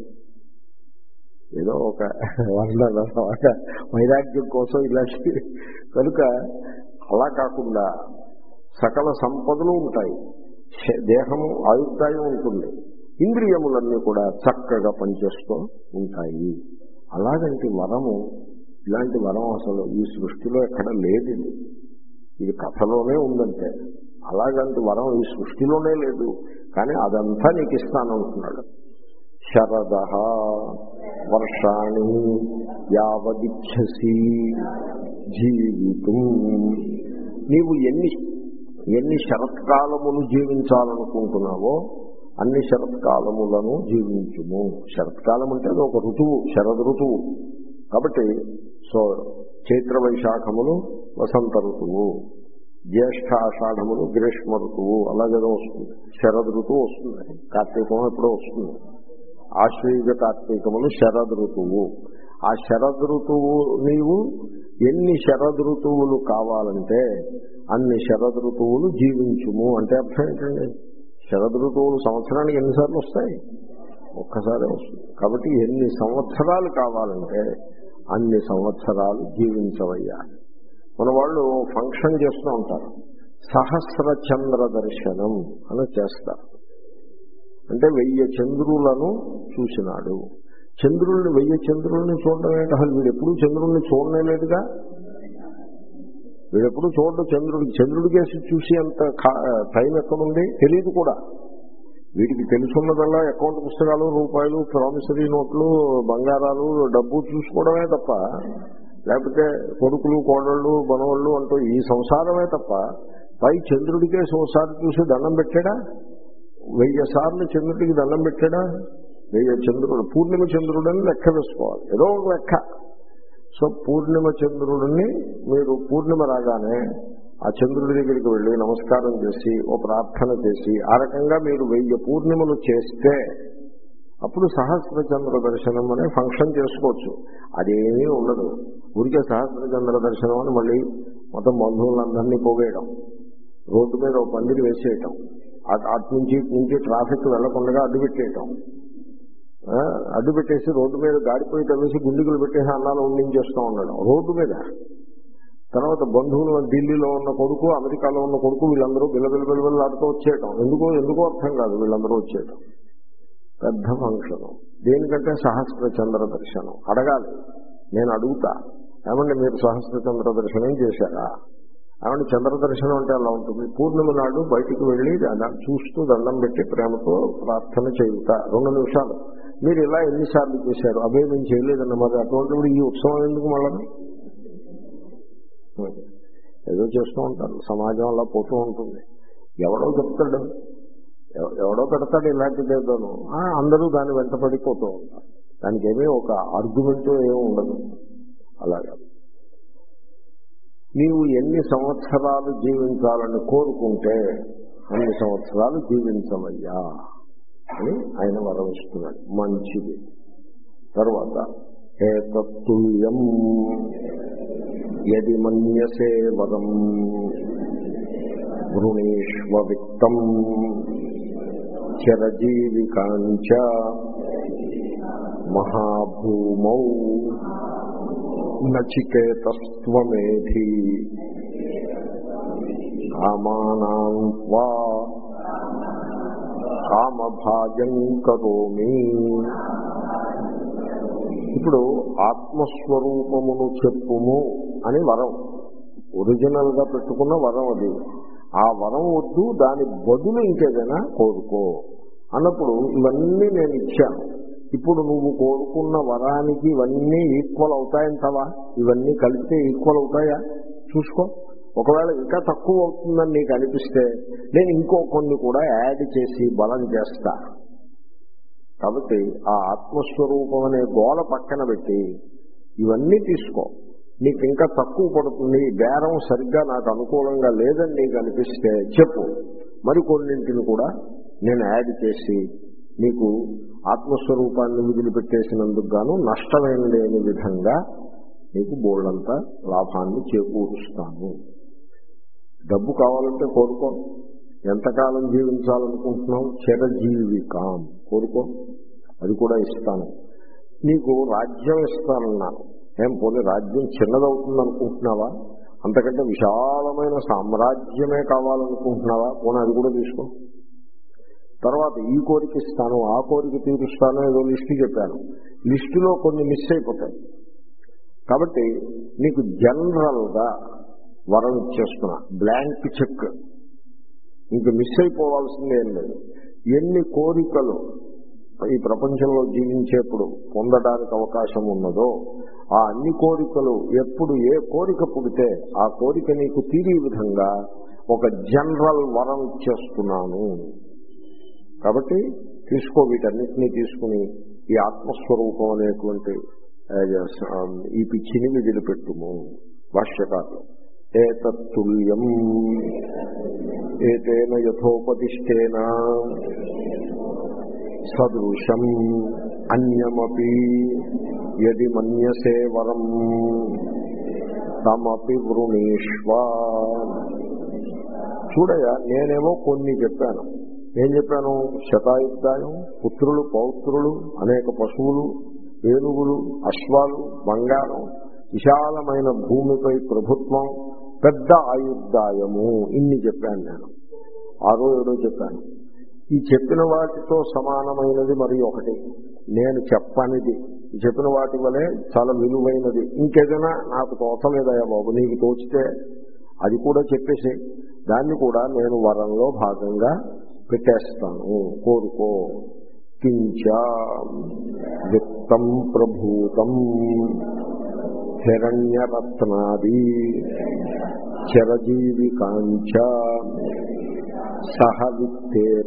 [SPEAKER 1] ఏదో ఒక ఒక వైరాగ్యం కోసం ఇలాంటి. కనుక అలా కాకుండా సకల సంపదలు ఉంటాయి, దేహము ఆయుర్దాయం ఉంటుంది, ఇంద్రియములన్నీ కూడా చక్కగా పనిచేస్తూ ఉంటాయి. అలాగంటి వరము, ఇలాంటి వరం అసలు ఈ సృష్టిలో ఎక్కడ లేదు. ఇది ఇది కథలోనే ఉందంటే, అలాగంటి వరం ఈ సృష్టిలోనే లేదు. కానీ అదంతా నీకు ఇస్తానంటున్నాడు. శరద వర్షాణి యావదిచ్ఛసి జీవితం. నీవు ఎన్ని ఎన్ని శరత్కాలములు జీవించాలనుకుంటున్నావో అన్ని శరత్కాలములను జీవించుము. శరత్కాలం అంటే అది ఒక ఋతువు, శరద్ ఋతువు. కాబట్టి సో చైత్ర వైశాఖములు వసంత ఋతువు, జ్యేష్ఠ ఆషాఢములు గ్రీష్మ ఋతువు, అలాగేదో వస్తుంది. శరద్ ఋతువు వస్తుంది, కార్తీకం ఎప్పుడో వస్తుంది. ఆశ్వయుజ కార్తీకములు శరద్ ఋతువు. ఆ శరద్ ఋతువు నీవు ఎన్ని శరద్ ఋతువులు కావాలంటే అన్ని శరద్ ఋతువులు జీవించుము అంటే అర్థం ఏంటండి? శరద్ ఋతువులు సంవత్సరానికి ఎన్నిసార్లు వస్తాయి? ఒక్కసారి వస్తుంది. కాబట్టి ఎన్ని సంవత్సరాలు కావాలంటే అన్ని సంవత్సరాలు జీవించవయ్యా. మన వాళ్ళు ఫంక్షన్ చేస్తూ ఉంటారు, సహస్ర చంద్ర దర్శనం అని చేస్తారు. అంటే వెయ్యి చంద్రులను చూసినాడు. చంద్రుల్ని వెయ్యి చంద్రుల్ని చూడడం ఏంటి? అసలు వీడు ఎప్పుడూ చంద్రుల్ని చూడనే లేదుగా. వీడెప్పుడు చూడడు చంద్రుడికి. చంద్రుడికేసి చూసి అంత టైం ఎక్కడుంది తెలియదు కూడా. వీటికి తెలుసున్నదల్లా అకౌంట్ పుస్తకాలు, రూపాయలు, ప్రామిసరీ నోట్లు, బంగారాలు, డబ్బు చూసుకోవడమే తప్ప, లేకపోతే కొడుకులు, కోడళ్ళు, మనవాళ్ళు అంటూ ఈ సంసారమే తప్ప పై చంద్రుడికేసి ఒకసారి చూసి దండం పెట్టాడా? వెయ్యి సార్లు చంద్రుడికి దండం పెట్టాడా? వెయ్యి చంద్రుడు, పూర్ణిమ చంద్రుడని లెక్క వేసుకోవాలి, ఏదో ఒక లెక్క. సో పూర్ణిమ చంద్రుడిని మీరు పూర్ణిమ రాగానే ఆ చంద్రుడి దగ్గరికి వెళ్ళి నమస్కారం చేసి ఓ ప్రార్థన చేసి ఆ రకంగా మీరు వెయ్యి పూర్ణిమలు చేస్తే అప్పుడు సహస్ర చంద్ర దర్శనం అనే ఫంక్షన్ చేసుకోవచ్చు. అదేమీ ఉండదు. ఊరికే సహస్ర చంద్ర దర్శనం అని మళ్ళీ మొత్తం బంధువులందరినీ పోగేయడం, రోడ్డు మీద ఒక పందిరి వేసేయటం, అటు నుంచి ఇటు నుంచి ట్రాఫిక్ వెళ్లకుండా అడ్డు పెట్టేయటం, అడ్డు పెట్టేసి రోడ్డు మీద గాడిపోయి తవ్వేసి గుండికలు పెట్టేసి అన్నాలు ఉండించేస్తూ ఉండడం రోడ్డు మీద. తర్వాత బంధువులు ఢిల్లీలో ఉన్న కొడుకు, అమెరికాలో ఉన్న కొడుకు, వీళ్ళందరూ బిల్లబిల్ల బిల్లబిల్ల ఆడుతూ వచ్చేయటం. ఎందుకో ఎందుకో అర్థం కాదు, వీళ్ళందరూ వచ్చేయటం. పెద్ద ఫంక్షన్. దేనికంటే సహస్ర చంద్ర దర్శనం. అడగాలి, నేను అడుగుతా, ఏమంటే మీరు సహస్ర చంద్ర దర్శనం చేశారా? ఏమంటే చంద్ర దర్శనం అంటే అలా ఉంటుంది. పూర్ణిమ నాడు బయటికి వెళ్ళి చూస్తూ దండం పెట్టి ప్రేమతో ప్రార్థన చేయుతా రెండు నిమిషాలు. మీరు ఇలా ఎన్నిసార్లు చేశారు? అవే మేము చేయలేదన్న మరి అటువంటిప్పుడు ఈ ఉత్సవం ఎందుకు? మళ్ళీ ఏదో చేస్తూ ఉంటారు, సమాజం అలా పోతూ ఉంటుంది. ఎవడో చెప్తాడు, ఎవడో పెడతాడు ఇలాంటిదేదోను, అందరూ దాన్ని వెంట పడిపోతూ ఉంటారు. దానికి ఏమీ ఒక ఆర్గ్యుమెంట్ ఏమి ఉండదు. అలాగా నీవు ఎన్ని సంవత్సరాలు జీవించాలని కోరుకుంటే అన్ని సంవత్సరాలు జీవించవయ్యా అని ఆయన వరమిస్తున్నాడు. మంచిది. తర్వాత ఏతత్తుల్యం యది మన్యసే వరం వృణీష్వ విత్తం చిరజీవికాంచ మహాభూమౌ నచికేతస్త్వమేధి కామానాం త్వా కామభాజం కరోమి. ఇప్పుడు ఆత్మస్వరూపమును చెప్పుము అని వరం, ఒరిజినల్ గా పెట్టుకున్న వరం అది. ఆ వరం వద్దు, దాని బదులు ఇంకేదైనా కోరుకో అన్నప్పుడు ఇవన్నీ నేను ఇచ్చాను. ఇప్పుడు నువ్వు కోరుకున్న వరానికి ఇవన్నీ ఈక్వల్ అవుతాయంటావా? ఇవన్నీ కలిపితే ఈక్వల్ అవుతాయా చూసుకో. ఒకవేళ ఇంకా తక్కువ అవుతుందని నీకు అనిపిస్తే నేను ఇంకో కొన్ని కూడా యాడ్ చేసి బలం చేస్తా. కాబట్టి ఆ ఆత్మస్వరూపం అనే గోల పక్కన పెట్టి ఇవన్నీ తీసుకో. నీకు ఇంకా తక్కువ పడుతుంది, బేరం సరిగ్గా నాకు అనుకూలంగా లేదని నీకు అనిపిస్తే చెప్పు, మరికొన్నింటిని కూడా నేను యాడ్ చేసి నీకు ఆత్మస్వరూపాన్ని వదిలిపెట్టేసినందుకు గాను నష్టమేం లేని విధంగా నీకు బోళ్ళంత లాభాన్ని చేకూరుస్తాను. డబ్బు కావాలంటే కోరుకో. ఎంతకాలం జీవించాలనుకుంటున్నావు? చిరజీవికాం కోరుకో, అది కూడా ఇస్తాను. నీకు రాజ్యం ఇస్తానన్నాను, ఏం పోనీ రాజ్యం చిన్నదవుతుంది అనుకుంటున్నావా? అంతకంటే విశాలమైన సామ్రాజ్యమే కావాలనుకుంటున్నావా? పోనీ అది కూడా తీసుకో. తర్వాత ఈ కోరిక ఇస్తాను, ఆ కోరిక తీరుస్తాను, ఏదో లిస్టు చెప్పాను. లిస్టులో కొన్ని మిస్ అయిపోతాయి. కాబట్టి నీకు జనరల్గా వరం ఇచ్చేస్తున్నా, బ్లాంక్ చెక్, ఇంక మిస్ అయిపోవాల్సిందే ఏం లేదు. ఎన్ని కోరికలు ఈ ప్రపంచంలో జీవించేప్పుడు పొందడానికి అవకాశం ఉన్నదో ఆ అన్ని కోరికలు ఎప్పుడు ఏ కోరిక పుడితే ఆ కోరిక నీకు తీరే విధంగా ఒక జనరల్ వరం ఇచ్చేస్తున్నాను. కాబట్టి తీసుకో, వీటన్నిటినీ తీసుకుని ఈ ఆత్మస్వరూపం అనేటువంటి ఈ పిచ్చిని విదిలిపెట్టుము. భాష్యకారులు ఏతత్తుల్యం ఏతేన యథోపతిష్ఠేన సదృశం అన్యమపి యది మన్యసే వరం తమపి వృణీష్వ. చూడయా, నేనేమో కొన్ని చెప్పాను. ఏం చెప్పాను? శతాయుద్ధాయం, పుత్రులు పౌత్రులు, అనేక పశువులు, ఏనుగులు, అశ్వాలు, బంగారం, విశాలమైన భూమిపై ప్రభుత్వం, పెద్ద ఆయుద్ధాయము, ఇన్ని చెప్పాను నేను. ఆరో ఏడో చెప్పాను. ఈ చెప్పిన వాటితో సమానమైనది మరి ఒకటి నేను చెప్పనిది, చెప్పిన వాటి వలె చాలా విలువైనది ఇంకేదైనా నాకు తోచలేదయా బాబు, నీకు తోచితే అది కూడా చెప్పేసి దాన్ని కూడా నేను వరంలో భాగంగా పెట్టేస్తాను, కోరుకో. కించ విత్తం ప్రభూతం హిరణ్యరత్నాది చిరజీవికాంచ సహ విత్తేన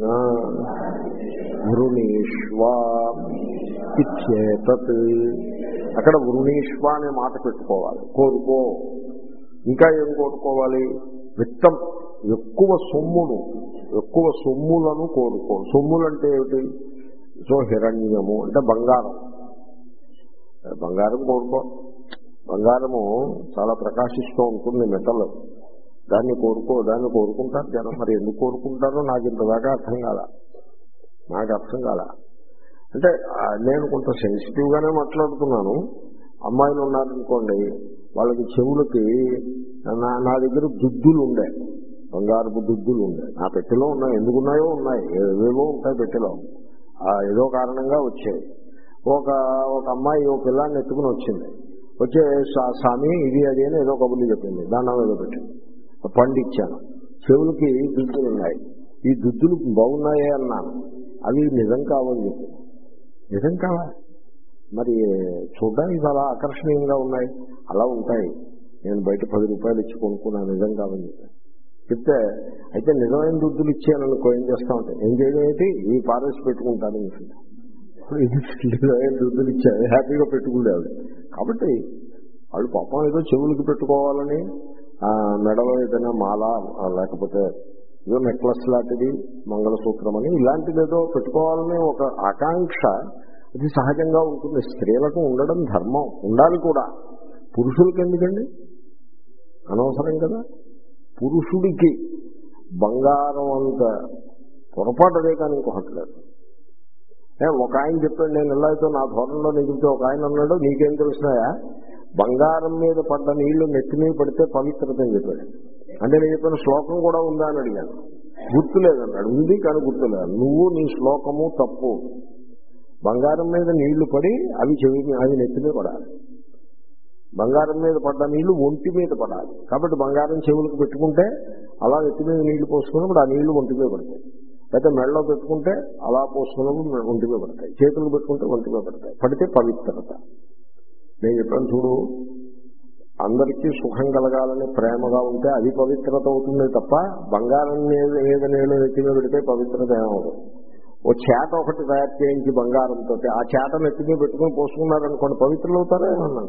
[SPEAKER 1] వృణీష్వ ఇచ్చేతత్. అక్కడ వృణీష్వ అనే మాట పెట్టుకోవాలి, కోరుకో. ఇంకా ఏం కోరుకోవాలి? విత్తం, ఎక్కువ సొమ్మును, ఎక్కువ సొమ్ములను కోరుకో. సొమ్ములంటే ఏమిటి? సో హిరణ్యము అంటే బంగారం. బంగారం కోరుకో. బంగారము చాలా ప్రకాశిస్తూ ఉంటుంది, మెటల్, దాన్ని కోరుకో. దాన్ని కోరుకుంటారు జనం. మరి ఎందుకు కోరుకుంటారో నాకు ఇంతదాకా అర్థం కాల నాకు అర్థం కాల అంటే నేను కొంత సెన్సిటివ్ గానే మాట్లాడుతున్నాను. అమ్మాయిలు ఉన్నారనుకోండి, వాళ్ళకి చెవులకి నా నా దగ్గర దుద్దులు ఉండే, బంగారపు దుద్దులు ఉండే నా పెట్టెలో ఉన్నాయి. ఎందుకున్నాయో ఉన్నాయి, ఏవేవో ఉంటాయి పెట్టెలో, ఏదో కారణంగా వచ్చాయి. ఒక ఒక అమ్మాయి ఒక పిల్లాన్ని ఎత్తుకుని వచ్చింది. వచ్చే స్వామి ఇది అది అని ఏదో కబుర్లు చెప్పింది, దాన్ని ఏదో పెట్టింది. పండు ఇచ్చాను. చెవులకి దుద్దులు ఉన్నాయి. ఈ దుద్దులు బాగున్నాయే అన్నాను. అవి నిజం కావని చెప్పి. నిజం కావా? మరి చూడడానికి చాలా ఆకర్షణీయంగా ఉన్నాయి. అలా ఉంటాయి. నేను బయట పది రూపాయలు ఇచ్చి కొనుక్కున్నాను, నిజం కావని చెప్పాను. చెప్తే అయితే నిజమైన దుద్దులు ఇచ్చాననుకో ఏం చేస్తా ఉంటాయి, ఏం చేయడం ఏంటి, ఇవి పారేసి పెట్టుకుంటాను. నిజమైన దుద్దులు ఇచ్చాయి, హ్యాపీగా పెట్టుకుండేవాడు. కాబట్టి వాళ్ళు పాపం ఏదో చెవులకి పెట్టుకోవాలని, మెడలో ఏదైనా మాల లేకపోతే ఏదో నెక్లెస్ లాంటిది, మంగళసూత్రం అని ఇలాంటిది ఏదో పెట్టుకోవాలని ఒక ఆకాంక్ష, అది సహజంగా ఉంటుంది. స్త్రీలకు ఉండడం ధర్మం, ఉండాలి కూడా. పురుషులకి ఎందుకండి? అనవసరం కదా. పురుషుడికి బంగారం అంత పొరపాటు అదే కానీ ఇంకొకటి లేదు. ఒక ఆయన చెప్పాడు, నేను ఇలా అయితే నా ధోరణిలో నిలిపితే ఒక ఆయన అన్నాడు, నీకేం తెలిసినాయా బంగారం మీద పడ్డ నీళ్లు నెత్తి మీద పడితే పవిత్రత అని చెప్పాడు. అంటే నేను చెప్పిన శ్లోకం కూడా ఉందా అని అడిగాను. గుర్తులేదన్నాడు. ఉంది కానీ గుర్తులేదు. నువ్వు నీ శ్లోకము తప్పు. బంగారం మీద నీళ్లు పడి అవి చెవి అవి నెత్తి మీద పడాలి. బంగారం మీద పడ్డ నీళ్లు ఒంటి మీద పడాలి. కాబట్టి బంగారం చెవులకు పెట్టుకుంటే అలా నెత్తి మీద నీళ్లు పోసుకున్నప్పుడు ఆ నీళ్లు ఒంటి మీద పడతాయి. అయితే మెడలో పెట్టుకుంటే అలా పోసుకున్నప్పుడు ఒంటి మీద పడతాయి. చేతులు పెట్టుకుంటే ఒంటి మీద పడతాయి. పడితే పవిత్రత. నేను చెప్పాను చూడు, అందరికీ సుఖం కలగాలని ప్రేమగా ఉంటే అది పవిత్రత అవుతుంది తప్ప బంగారం మీద మీద నీళ్ళు నెత్తి మీద పెడితే పవిత్రత ఏమవుతుంది. ఓ చేట ఒకటి తయారు చేయించి బంగారంతో ఆ చేట నెత్తి మీద పెట్టుకుని పోసుకున్నారనుకోండి, పవిత్రులు అవుతారా ఏమన్నా?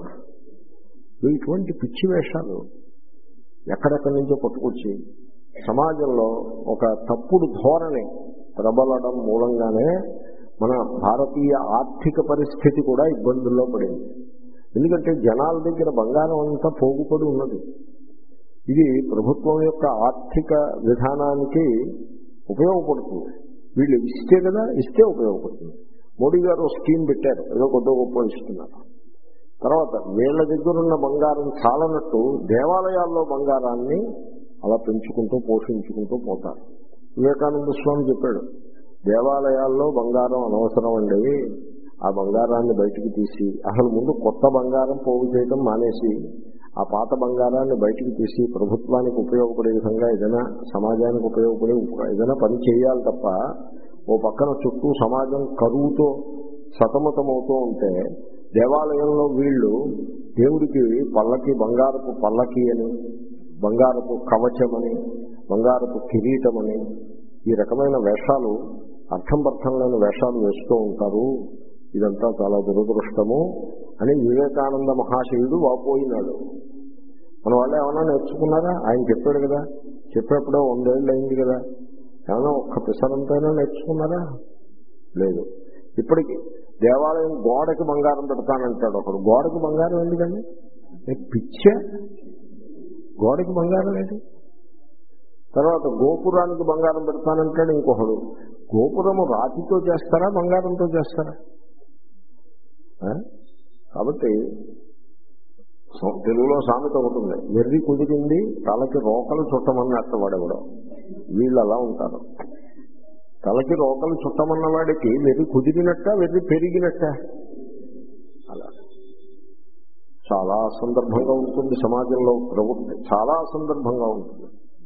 [SPEAKER 1] ఇటువంటి పిచ్చి వేషాలు ఎక్కడెక్కడి నుంచో పట్టుకొచ్చి సమాజంలో ఒక తప్పుడు ధోరణి ప్రబలడం మూలంగానే మన భారతీయ ఆర్థిక పరిస్థితి కూడా ఇబ్బందుల్లో పడింది. ఎందుకంటే జనాల దగ్గర బంగారం అంతా పోగుపడి ఉన్నది. ఇది ప్రభుత్వం యొక్క ఆర్థిక విధానానికి ఉపయోగపడుతుంది. వీళ్ళు ఇస్తే కదా, ఇస్తే ఉపయోగపడుతుంది. మోడీ గారు స్కీమ్ పెట్టారు, ఏదో కొద్ది గొప్ప ఇస్తున్నారు. తర్వాత వీళ్ళ దగ్గర ఉన్న బంగారం చాలనట్టు దేవాలయాల్లో బంగారాన్ని అలా పెంచుకుంటూ పోషించుకుంటూ పోతారు. వివేకానంద స్వామి చెప్పాడు, దేవాలయాల్లో బంగారం అనవసరం అండి, ఆ బంగారాన్ని బయటికి తీసి అసలు ముందు కొత్త బంగారం పోగు చేయడం మానేసి ఆ పాత బంగారాన్ని బయటికి తీసి ప్రభుత్వానికి ఉపయోగపడే విధంగా ఏదైనా సమాజానికి ఉపయోగపడే ఏదైనా పని చేయాలి తప్ప ఓ పక్కన చుట్టూ సమాజం కరువుతో సతమతమవుతూ ఉంటే దేవాలయంలో వీళ్ళు దేవుడికి పల్లకి బంగారపు పల్లకి అని, బంగారపు కవచమని, బంగారపు కిరీటమని ఈ రకమైన వేషాలు, అర్థం పర్థం లేని వేషాలు వేస్తూ ఉంటారు. ఇదంతా చాలా దురదృష్టము అని వివేకానంద మహాశయుడు వాపోయినాడు. మన వాళ్ళు ఏమన్నా నేర్చుకున్నారా? ఆయన చెప్పాడు కదా, చెప్పేప్పుడో వందేళ్ళు అయింది కదా, ఏమన్నా ఒక్క పిసరంతైనా నేర్చుకున్నారా? లేదు. ఇప్పటికీ దేవాలయం గోడకి బంగారం పెడతానంటాడు ఒకడు. గోడకి బంగారం ఎందుకండి? పిచ్చే, గోడకి బంగారం ఏంటి? తర్వాత గోపురానికి బంగారం పెడతానంటాడు ఇంకొకడు. గోపురము రాతితో చేస్తారా బంగారంతో చేస్తారా? కాబట్టి తెలుగులో సామెత ఉంటుంది, వెర్రి కుదిరింది తలకి రోకలు చుట్టమన్నట్టు వాడెవడం. వీళ్ళు అలా ఉంటారు. తలకి రోకలు చుట్టమన్న వాడికి వెర్రి కుదిరినట్ట వెర్రి పెరిగినట్ట. అలా చాలా అసందర్భంగా ఉంటుంది సమాజంలో ప్రవృత్తి, చాలా అసందర్భంగా ఉంటుంది.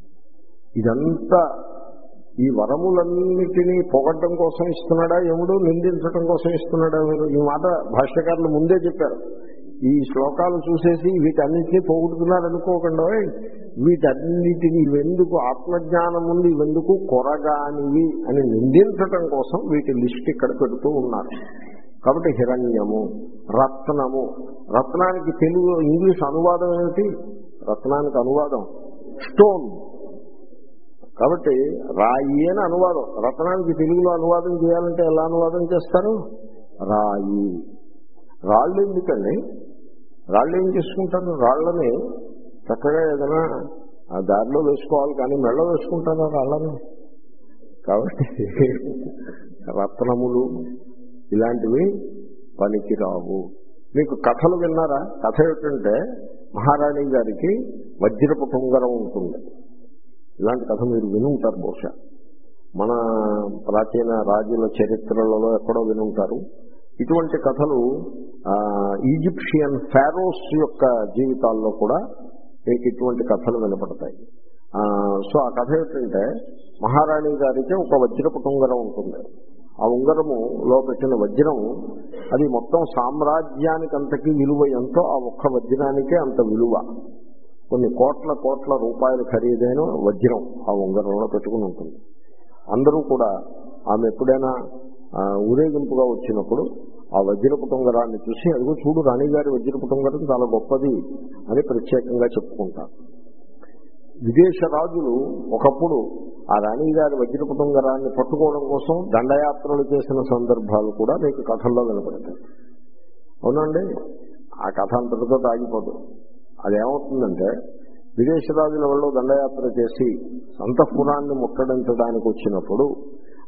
[SPEAKER 1] ఇదంతా ఈ వరములన్నిటినీ పొగడ్డం కోసం ఇస్తున్నాడా యముడు, నిందించడం కోసం ఇస్తున్నాడా? మీరు ఈ మాట భాష్యకారులు ముందే చెప్పారు. ఈ శ్లోకాలు చూసేసి వీటన్నిటినీ పోగొడుతున్నారు అనుకోకుండా, వీటన్నిటిని ఇవెందుకు ఆత్మజ్ఞానం ఉంది, ఇవెందుకు కొరగానివి అని నిందించటం కోసం వీటి లిస్ట్ ఇక్కడ పెడుతూ ఉన్నారు. కాబట్టి హిరణ్యము, రత్నము, రత్నానికి తెలుగు ఇంగ్లీష్ అనువాదం ఏమిటి? రత్నానికి అనువాదం స్టోన్. కాబట్టి రాయి అని అనువాదం. రత్నానికి తెలుగులో అనువాదం చేయాలంటే ఎలా అనువాదం చేస్తారు? రాయి. రాళ్ళు ఎందుకండి? రాళ్ళు ఏం చేసుకుంటారు? రాళ్ళని చక్కగా ఏదైనా ఆ దారిలో వేసుకోవాలి కానీ మెళ్ళ వేసుకుంటారా రాళ్ళని? కాబట్టి రత్నములు ఇలాంటివి పనికిరావు. మీకు కథలు విన్నారా? కథ ఏమిటంటే, మహారాణి గారికి వజ్రపు ఉంగరం ఉంటుంది. ఇలాంటి కథ మీరు వినుంటారు బహుశా. మన ప్రాచీన రాజుల చరిత్రలలో ఎక్కడో వినుంటారు. ఇటువంటి కథలు ఈజిప్షియన్ ఫారోస్ యొక్క జీవితాల్లో కూడా మీకు ఇటువంటి కథలు వినపడతాయి. సో ఆ కథ ఏంటంటే, మహారాణి గారికి ఒక వజ్రపు ఉంగరం ఉంటుంది. ఆ ఉంగరములో పెట్టిన వజ్రం అది మొత్తం సామ్రాజ్యానికి అంతకీ విలువ ఎంతో ఆ ఒక్క వజ్రానికే అంత విలువ. కొన్ని కోట్ల కోట్ల రూపాయలు ఖరీదైన వజ్రం ఆ ఉంగరంలో పెట్టుకుని ఉంటుంది. అందరూ కూడా ఆమె ఎప్పుడైనా ఊరేగింపుగా వచ్చినప్పుడు ఆ వజ్రపు ఉంగరాన్ని చూసి, అదిగో చూడు రాణిగారి వజ్రపు ఉంగరం చాలా గొప్పది అని ప్రత్యేకంగా చెప్పుకుంటారు. విదేశ రాజులు ఒకప్పుడు ఆ రాణిగారి వజ్రపు ఉంగరాన్ని పట్టుకోవడం కోసం దండయాత్రలు చేసిన సందర్భాలు కూడా మీకు కథల్లో వినపడతాయి. అవునండి, ఆ కథ అంతటితో ఆగిపోదు. అదేమవుతుందంటే, విదేశ రాజుల వాళ్ళు దండయాత్ర చేసి అంతఃపురాన్ని ముట్టడించడానికి వచ్చినప్పుడు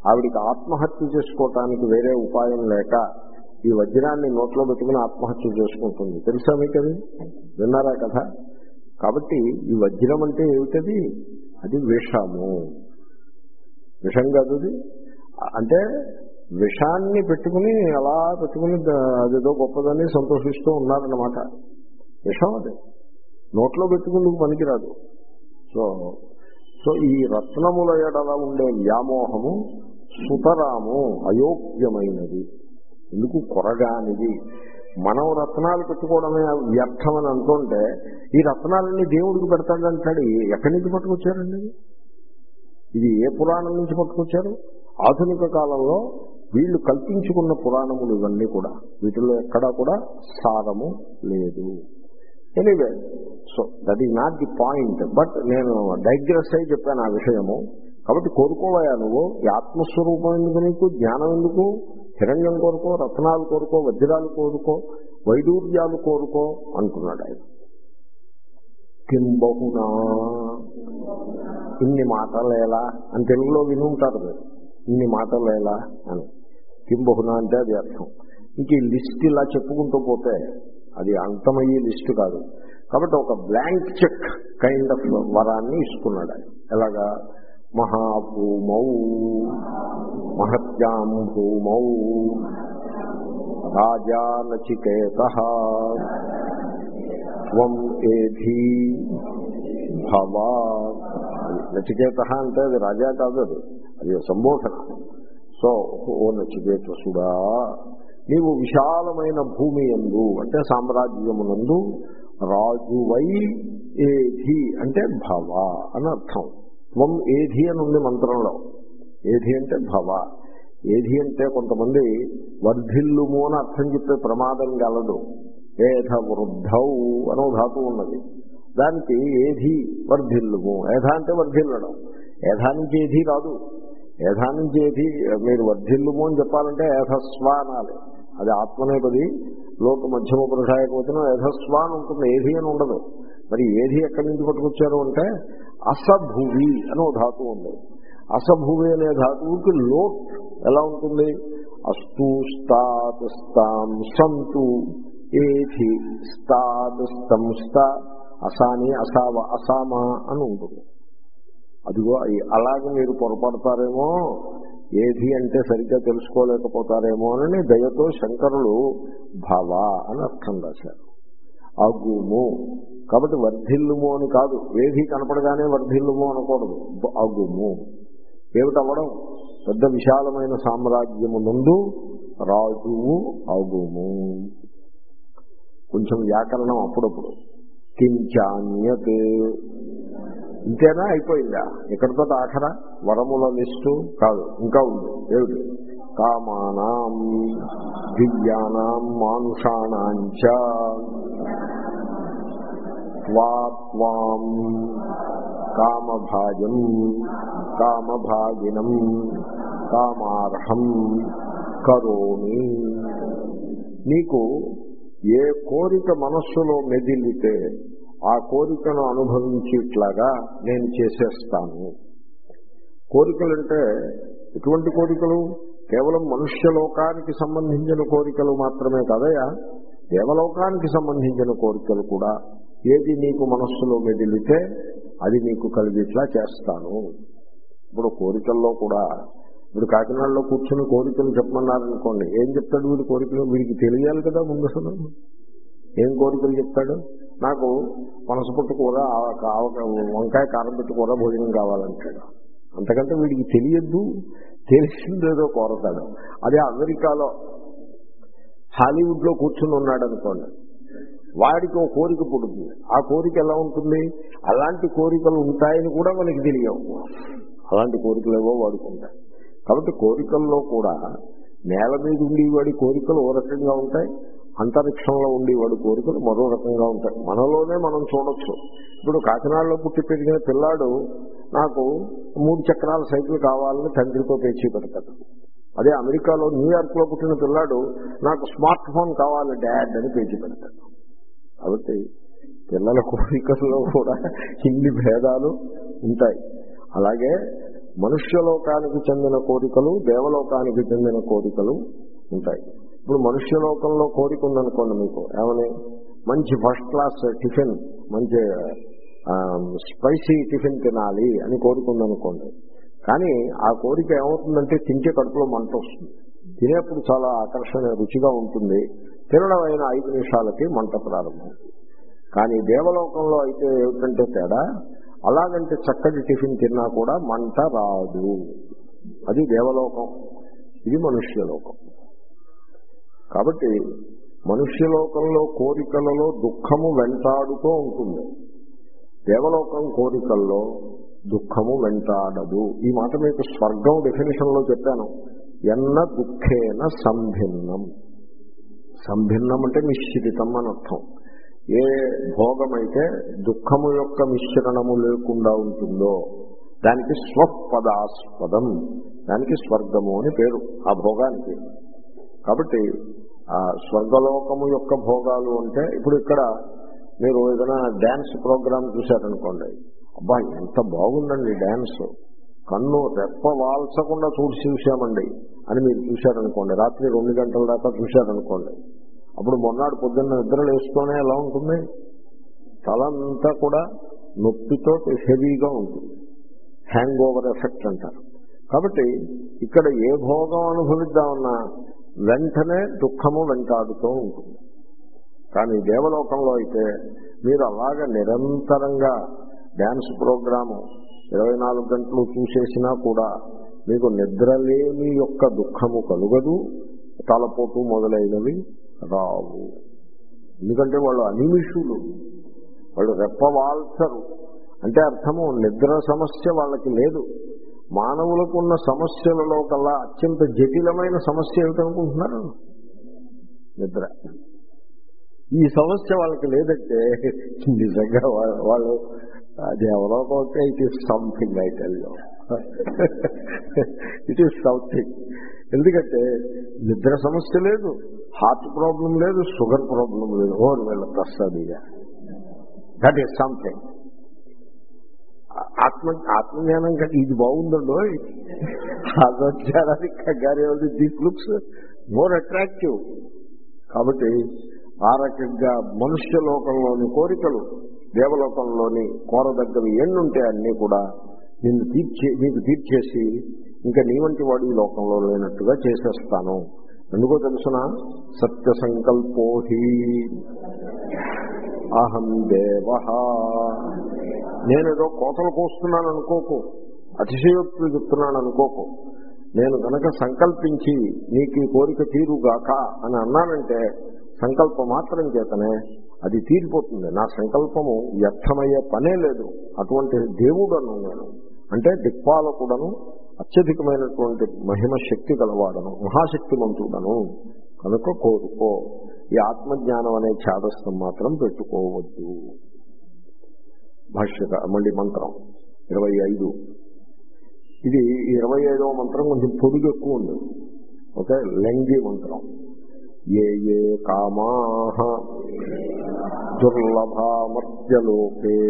[SPEAKER 1] ఆవిడికి ఆత్మహత్య చేసుకోవటానికి వేరే ఉపాయం లేక ఈ వజ్రాన్ని నోట్లో పెట్టుకుని ఆత్మహత్య చేసుకుంటుంది. తెలుసా మీకు అది? విన్నారా కథ? కాబట్టి ఈ వజ్రం అంటే ఏమిటది? అది విషము. విషం కాదు అది. అంటే విషాన్ని పెట్టుకుని అలా పెట్టుకుని అదేదో గొప్పదని సంతోషిస్తూ ఉన్నారన్నమాట. విషం అది నోట్లో పెట్టుకుందుకు పనికిరాదు. సో సో ఈ రత్నముల ఎడల ఉండే వ్యామోహము సుతరాము అయోగ్యమైనది, ఎందుకు కొరగానిది. మనం రత్నాలు పెట్టుకోవడమే వ్యర్థమని అంటుంటే ఈ రత్నాలన్నీ దేవుడికి పెడతాడంటాడు. ఎక్కడి నుంచి పట్టుకొచ్చారండి? ఇది ఏ పురాణం నుంచి పట్టుకొచ్చారు? ఆధునిక కాలంలో వీళ్ళు కల్పించుకున్న పురాణములు ఇవన్నీ కూడా, వీటిలో ఎక్కడా కూడా సారము లేదు. Anyway, so that is not the point. But నేను డైగ్రెస్ అయి చెప్పాను ఆ విషయము. కాబట్టి కోరుకోవయా నువ్వు ఈ ఆత్మస్వరూపం ఎందుకు, నీకు జ్ఞానం ఎందుకు? హిరణ్యం కోరుకో, రత్నాలు కోరుకో, వజ్రాలు కోరుకో, వైడూర్యాలు కోరుకో అంటున్నాడు ఆయన. కింబహునా, ఇన్ని మాటలేలా అని తెలుగులో వినుంటారు మీరు, ఇన్ని మాటలేలా అని. కింబహునా అంటే అది అర్థం. ఇంక ఈ లిస్ట్ ఇలా చెప్పుకుంటూ పోతే అది అంతమయ్యే లిస్టు కాదు. కాబట్టి ఒక బ్లాంక్ చెక్ కైండ్ ఆఫ్ వరాన్ని ఇస్తున్నాడు ఆయన. ఎలాగా? మహాభూమౌ మహత్యాం భూమౌ రాజా నచికేతః త్వం ఏధి భవ. నచికేతః అంటే అది రాజా కాదు, అది అది సంబోధన. సో ఓ నచికేతసుడా, నీవు విశాలమైన భూమి యందు అంటే సామ్రాజ్యమునందు రాజువై ఏధి అంటే భవ అని అర్థం. త్వం ఏధి అని ఉంది మంత్రంలో. ఏధి అంటే భవ. ఏధి అంటే కొంతమంది వర్ధిల్లుము అని అర్థం చెప్పే ప్రమాదం గలదు. ఏధ వృద్ధౌ అనో ధాతు ఉన్నది, దానికి ఏధి వర్ధిల్లుము. ఏధ అంటే వర్ధిల్లడం. ఏధా నుంచి ఏధి రాదు. ఏధా నుంచి ఏధి మీరు వర్ధిల్లుము అని చెప్పాలంటే ఏధస్వ అనాలి. అది ఆత్మనేపది లోక మధ్యమ పురుషాయకపోతేనో ఏధస్వ అని ఉంటుంది, ఏధి అని ఉండదు. మరి ఏధి ఎక్కడి నుంచి పట్టుకొచ్చారు అంటే అసభువి అని ఓ ధాతువు ఉంది. అసభువి అనే ధాతువుకి లోట్ ఎలా ఉంటుంది? అస్తు స్తాత్ స్తాం సంతు ఏధి స్తాత్ స్తం స్త అసాని అసావ అసామ అని ఉంటుంది. అదిగో అలాగే మీరు పొరపడతారేమో, ఏది అంటే సరిగ్గా తెలుసుకోలేకపోతారేమో అని దయతో శంకరులు భవ అని అర్థం రాశారు. అగుము కాబట్టి వర్ధిల్లుము అని కాదు, ఏది కనపడగానే వర్ధిల్లుము అనకూడదు. అగుము ఏమిటవ్వడం? పెద్ద విశాలమైన సామ్రాజ్యము నుండు రాజువు అగుము. కొంచెం వ్యాకరణం అప్పుడప్పుడు. కించాన్యత్ ఇంతేనా? అయిపోయిందా? ఇక్కడితో ఆఖరా వరముల లిస్టు కాదు, ఇంకా ఉంది. ఏమిటి? కామానాం దివ్యానాం మానుషాణాంచ త్వాం కామభాజం కామభాగినం కామార్హం కరోమి. నీకు ఏ కోరిక మనస్సులో మెదిలితే ఆ కోరికను అనుభవించేట్లాగా నేను చేసేస్తాను. కోరికలంటే ఎటువంటి కోరికలు? కేవలం మనుష్యలోకానికి సంబంధించిన కోరికలు మాత్రమే కాదయా, దేవలోకానికి సంబంధించిన కోరికలు కూడా. ఏది నీకు మనస్సులో మెదిలితే అది నీకు కలిగేట్లా చేస్తాను. ఇప్పుడు కోరికల్లో కూడా, ఇప్పుడు కాకినాడలో కూర్చుని కోరికలు చెప్పమన్నారనుకోండి, ఏం చెప్తాడు వీడి కోరికలు? వీడికి తెలియాలి కదా ముందు. అసలు ఏం కోరికలు చెప్తాడు? నాకు పనసపొట్టు కూర, వంకాయ కారం పెట్టి కూర భోజనం కావాలంటాడు. అంతకంటే వీడికి తెలియద్దు, తెలిసిందేదో కోరతాడు. అదే అమెరికాలో హాలీవుడ్లో కూర్చుని ఉన్నాడు అనుకోండి, వాడికి ఒక కోరిక పుడుతుంది. ఆ కోరిక ఎలా ఉంటుంది? అలాంటి కోరికలు ఉంటాయని కూడా మనకి తెలియవు. అలాంటి కోరికలు ఏవో వాడుకుంటాయి. కాబట్టి కోరికల్లో కూడా నేల మీద ఉండేవాడి కోరికలు ఓ రకంగా ఉంటాయి, అంతరిక్షంలో ఉండేవాడి కోరికలు మరో రకంగా ఉంటాయి. మనలోనే మనం చూడొచ్చు. ఇప్పుడు కాకినాడలో పుట్టి పెరిగిన పిల్లాడు నాకు మూడు చక్రాల సైకిల్ కావాలని తండ్రితో పేచీ పెడతాడు. అదే అమెరికాలో న్యూయార్క్ లో పుట్టిన పిల్లాడు నాకు స్మార్ట్ ఫోన్ కావాలి డాడ్ అని పేచీ పెడతాడు. కాబట్టి పిల్లల కోరికల్లో కూడా ఇన్ని భేదాలు ఉంటాయి. అలాగే మనుష్యలోకానికి చెందిన కోరికలు, దేవలోకానికి చెందిన కోరికలు ఉంటాయి. ఇప్పుడు మనుష్యలోకంలో కోరిక ఉందనుకోండి మీకు, ఏమని మంచి ఫస్ట్ క్లాస్ టిఫిన్, మంచి స్పైసీ టిఫిన్ తినాలి అని కోరిక ఉందనుకోండి. కానీ ఆ కోరిక ఏమవుతుందంటే తింటే కడుపులో మంట వస్తుంది. తినేప్పుడు చాలా ఆకర్షణ రుచిగా ఉంటుంది, తినడం అయిన ఐదు నిమిషాలకి మంట ప్రారంభం. కానీ దేవలోకంలో అయితే ఏమిటంటే తేడా, అలాగంటే చక్కటి టిఫిన్ తిన్నా కూడా మంట రాదు. అది దేవలోకం, ఇది మనుష్యలోకం. కాబట్టి మనుష్యలోకంలో కోరికలలో దుఃఖము వెంటాడుతూ ఉంటుంది, దేవలోకం కోరికల్లో దుఃఖము వెంటాడదు. ఈ మాట మీకు స్వర్గం డెఫినేషన్ లో చెప్పాను. ఎన్న దుఃఖేన సంభిన్నం. సంభిన్నం అంటే మిశ్రితం అని అర్థం. ఏ భోగమైతే దుఃఖము యొక్క మిశ్రణము లేకుండా ఉంటుందో దానికి స్వపదాస్పదం, దానికి స్వర్గము అని పేరు ఆ భోగానికి. కాబట్టి ఆ స్వర్గలోకము యొక్క భోగాలు అంటే, ఇప్పుడు ఇక్కడ మీరు ఏదైనా డ్యాన్స్ ప్రోగ్రామ్ చూశారనుకోండి, అబ్బా ఎంత బాగుందండి డ్యాన్స్, కన్ను రెప్ప వాల్చకుండా చూసి చూశామండి అని మీరు చూశారనుకోండి, రాత్రి రెండు గంటల దాకా చూశారనుకోండి, అప్పుడు మొన్నాడు పొద్దున్న నిద్ర లేస్తూనే ఎలా ఉంటుంది, తలంతా కూడా నొప్పితో హెవీగా ఉంటుంది, హ్యాంగ్ ఓవర్ ఎఫెక్ట్ అంటారు. కాబట్టి ఇక్కడ ఏ భోగం అనుభవిద్దామన్నా వెంటనే దుఃఖము వెంటాడుతూ ఉంటుంది. కానీ దేవలోకంలో అయితే మీరు అలాగ నిరంతరంగా డ్యాన్స్ ప్రోగ్రాము ఇరవై నాలుగు గంటలు చూసేసినా కూడా మీకు నిద్రలేమి యొక్క దుఃఖము కలుగదు, తలపోటు మొదలైనవి రావు. ఎందుకంటే వాళ్ళు అనిమిషులు, వాళ్ళు రెప్పవాల్చరు. అంటే అర్థము నిద్ర సమస్య వాళ్ళకి లేదు. మానవులకు ఉన్న సమస్యలలో కల్లా అత్యంత జటిలమైన సమస్య ఏమిటనుకుంటున్నారు? నిద్ర. ఈ సమస్య వాళ్ళకి లేదంటే నిజంగా వాళ్ళు అది ఎవరో పోతే it is something. I tell you it is something. ఎందుకంటే నిద్ర సమస్య లేదు, హార్ట్ ప్రాబ్లం లేదు, షుగర్ ప్రాబ్లం లేదు. ఓర్ వీళ్ళ ప్రసాదిగా దట్ ఈస్ సంథింగ్. ఆత్మ ఆత్మజ్ఞానం కంటే ఇది బాగుందండో. ఆత్మజ్ఞానానికి కంగారే ఉంది. This looks more attractive. కాబట్టి ఆ రకంగా మనుష్య లోకంలోని కోరికలు దేవలోకంలోని కోరదగ్గవి ఎన్నుంటే అన్నీ కూడా నిన్ను తీర్చే నీకు తీర్చేసి ఇంకా నీ వంటి వాడు ఈ లోకంలో లేనట్టుగా చేసేస్తాను. ఎందుకో తెలుసునా? సత్య సంకల్పోహి అహం దేవ. నేనేదో కోతలు కోస్తున్నాను అనుకోకు, అతిశయోక్తులు చెప్తున్నాను అనుకోకు. నేను కనుక సంకల్పించి నీకు ఈ కోరిక తీరుగాక అని అన్నానంటే సంకల్ప మాత్రం చేతనే అది తీరిపోతుంది. నా సంకల్పము వ్యర్థమయ్యే పనే లేదు. అటువంటి దేవుడను నేను, అంటే దిక్పాలకుడను, అత్యధికమైనటువంటి మహిమ శక్తి గలవాడను, మహాశక్తిమంతుడను. కనుక కోరుకో. ఈ ఆత్మజ్ఞానం అనే ఛాదస్థం మాత్రం పెట్టుకోవద్దు. భాష్యత మళ్ళీ మంత్రం ఇరవై ఐదు. ఇది ఇరవై ఐదవ మంత్రం కొంచెం పొడుగు ఎక్కువ ఉంది. ఓకే, లెంగి మంత్రం. ఏ ఏ కామా దుర్లభామర్త్యలోకే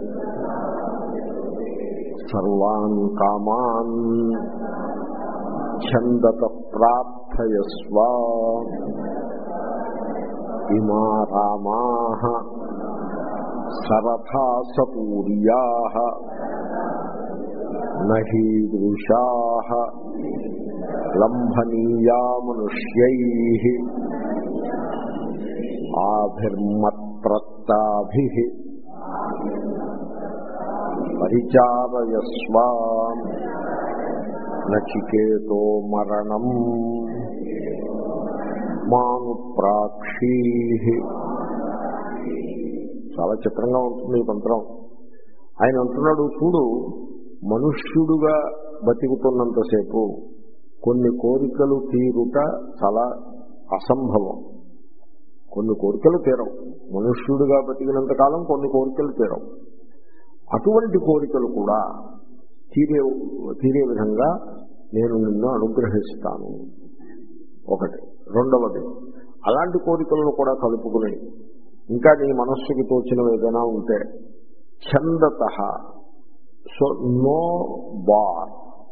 [SPEAKER 1] సర్వాన్ కామాన్ ఛందత ప్రార్థయస్వ ఇమా రామాః సరథా సపూర్యాః నహీదృశాః లంభనీయా మనుష్యైః ఆభిర్మత్ప్రత్తాభిః పరిచారయస్వ నచికేతో మరణం మాను ప్రాక్షీః. చాలా చిత్రంగా ఉంటుంది ఈ మంత్రం. ఆయన అంటున్నాడు, చూడు, మనుష్యుడుగా బతికుతున్నంతసేపు కొన్ని కోరికలు తీరుట చాలా అసంభవం. కొన్ని కోరికలు తీరవు. మనుష్యుడుగా బతికినంత కాలం కొన్ని కోరికలు తీరవు. అటువంటి కోరికలు కూడా తీరే తీరే విధంగా నేను నిన్ను అనుగ్రహిస్తాను. ఒకటి. రెండవది, అలాంటి కోరికలను కూడా కలుపుకుని ఇంకా నీ మనస్సుకి తోచినవి ఏదైనా ఉంటే ఛందత, సో నో బార్,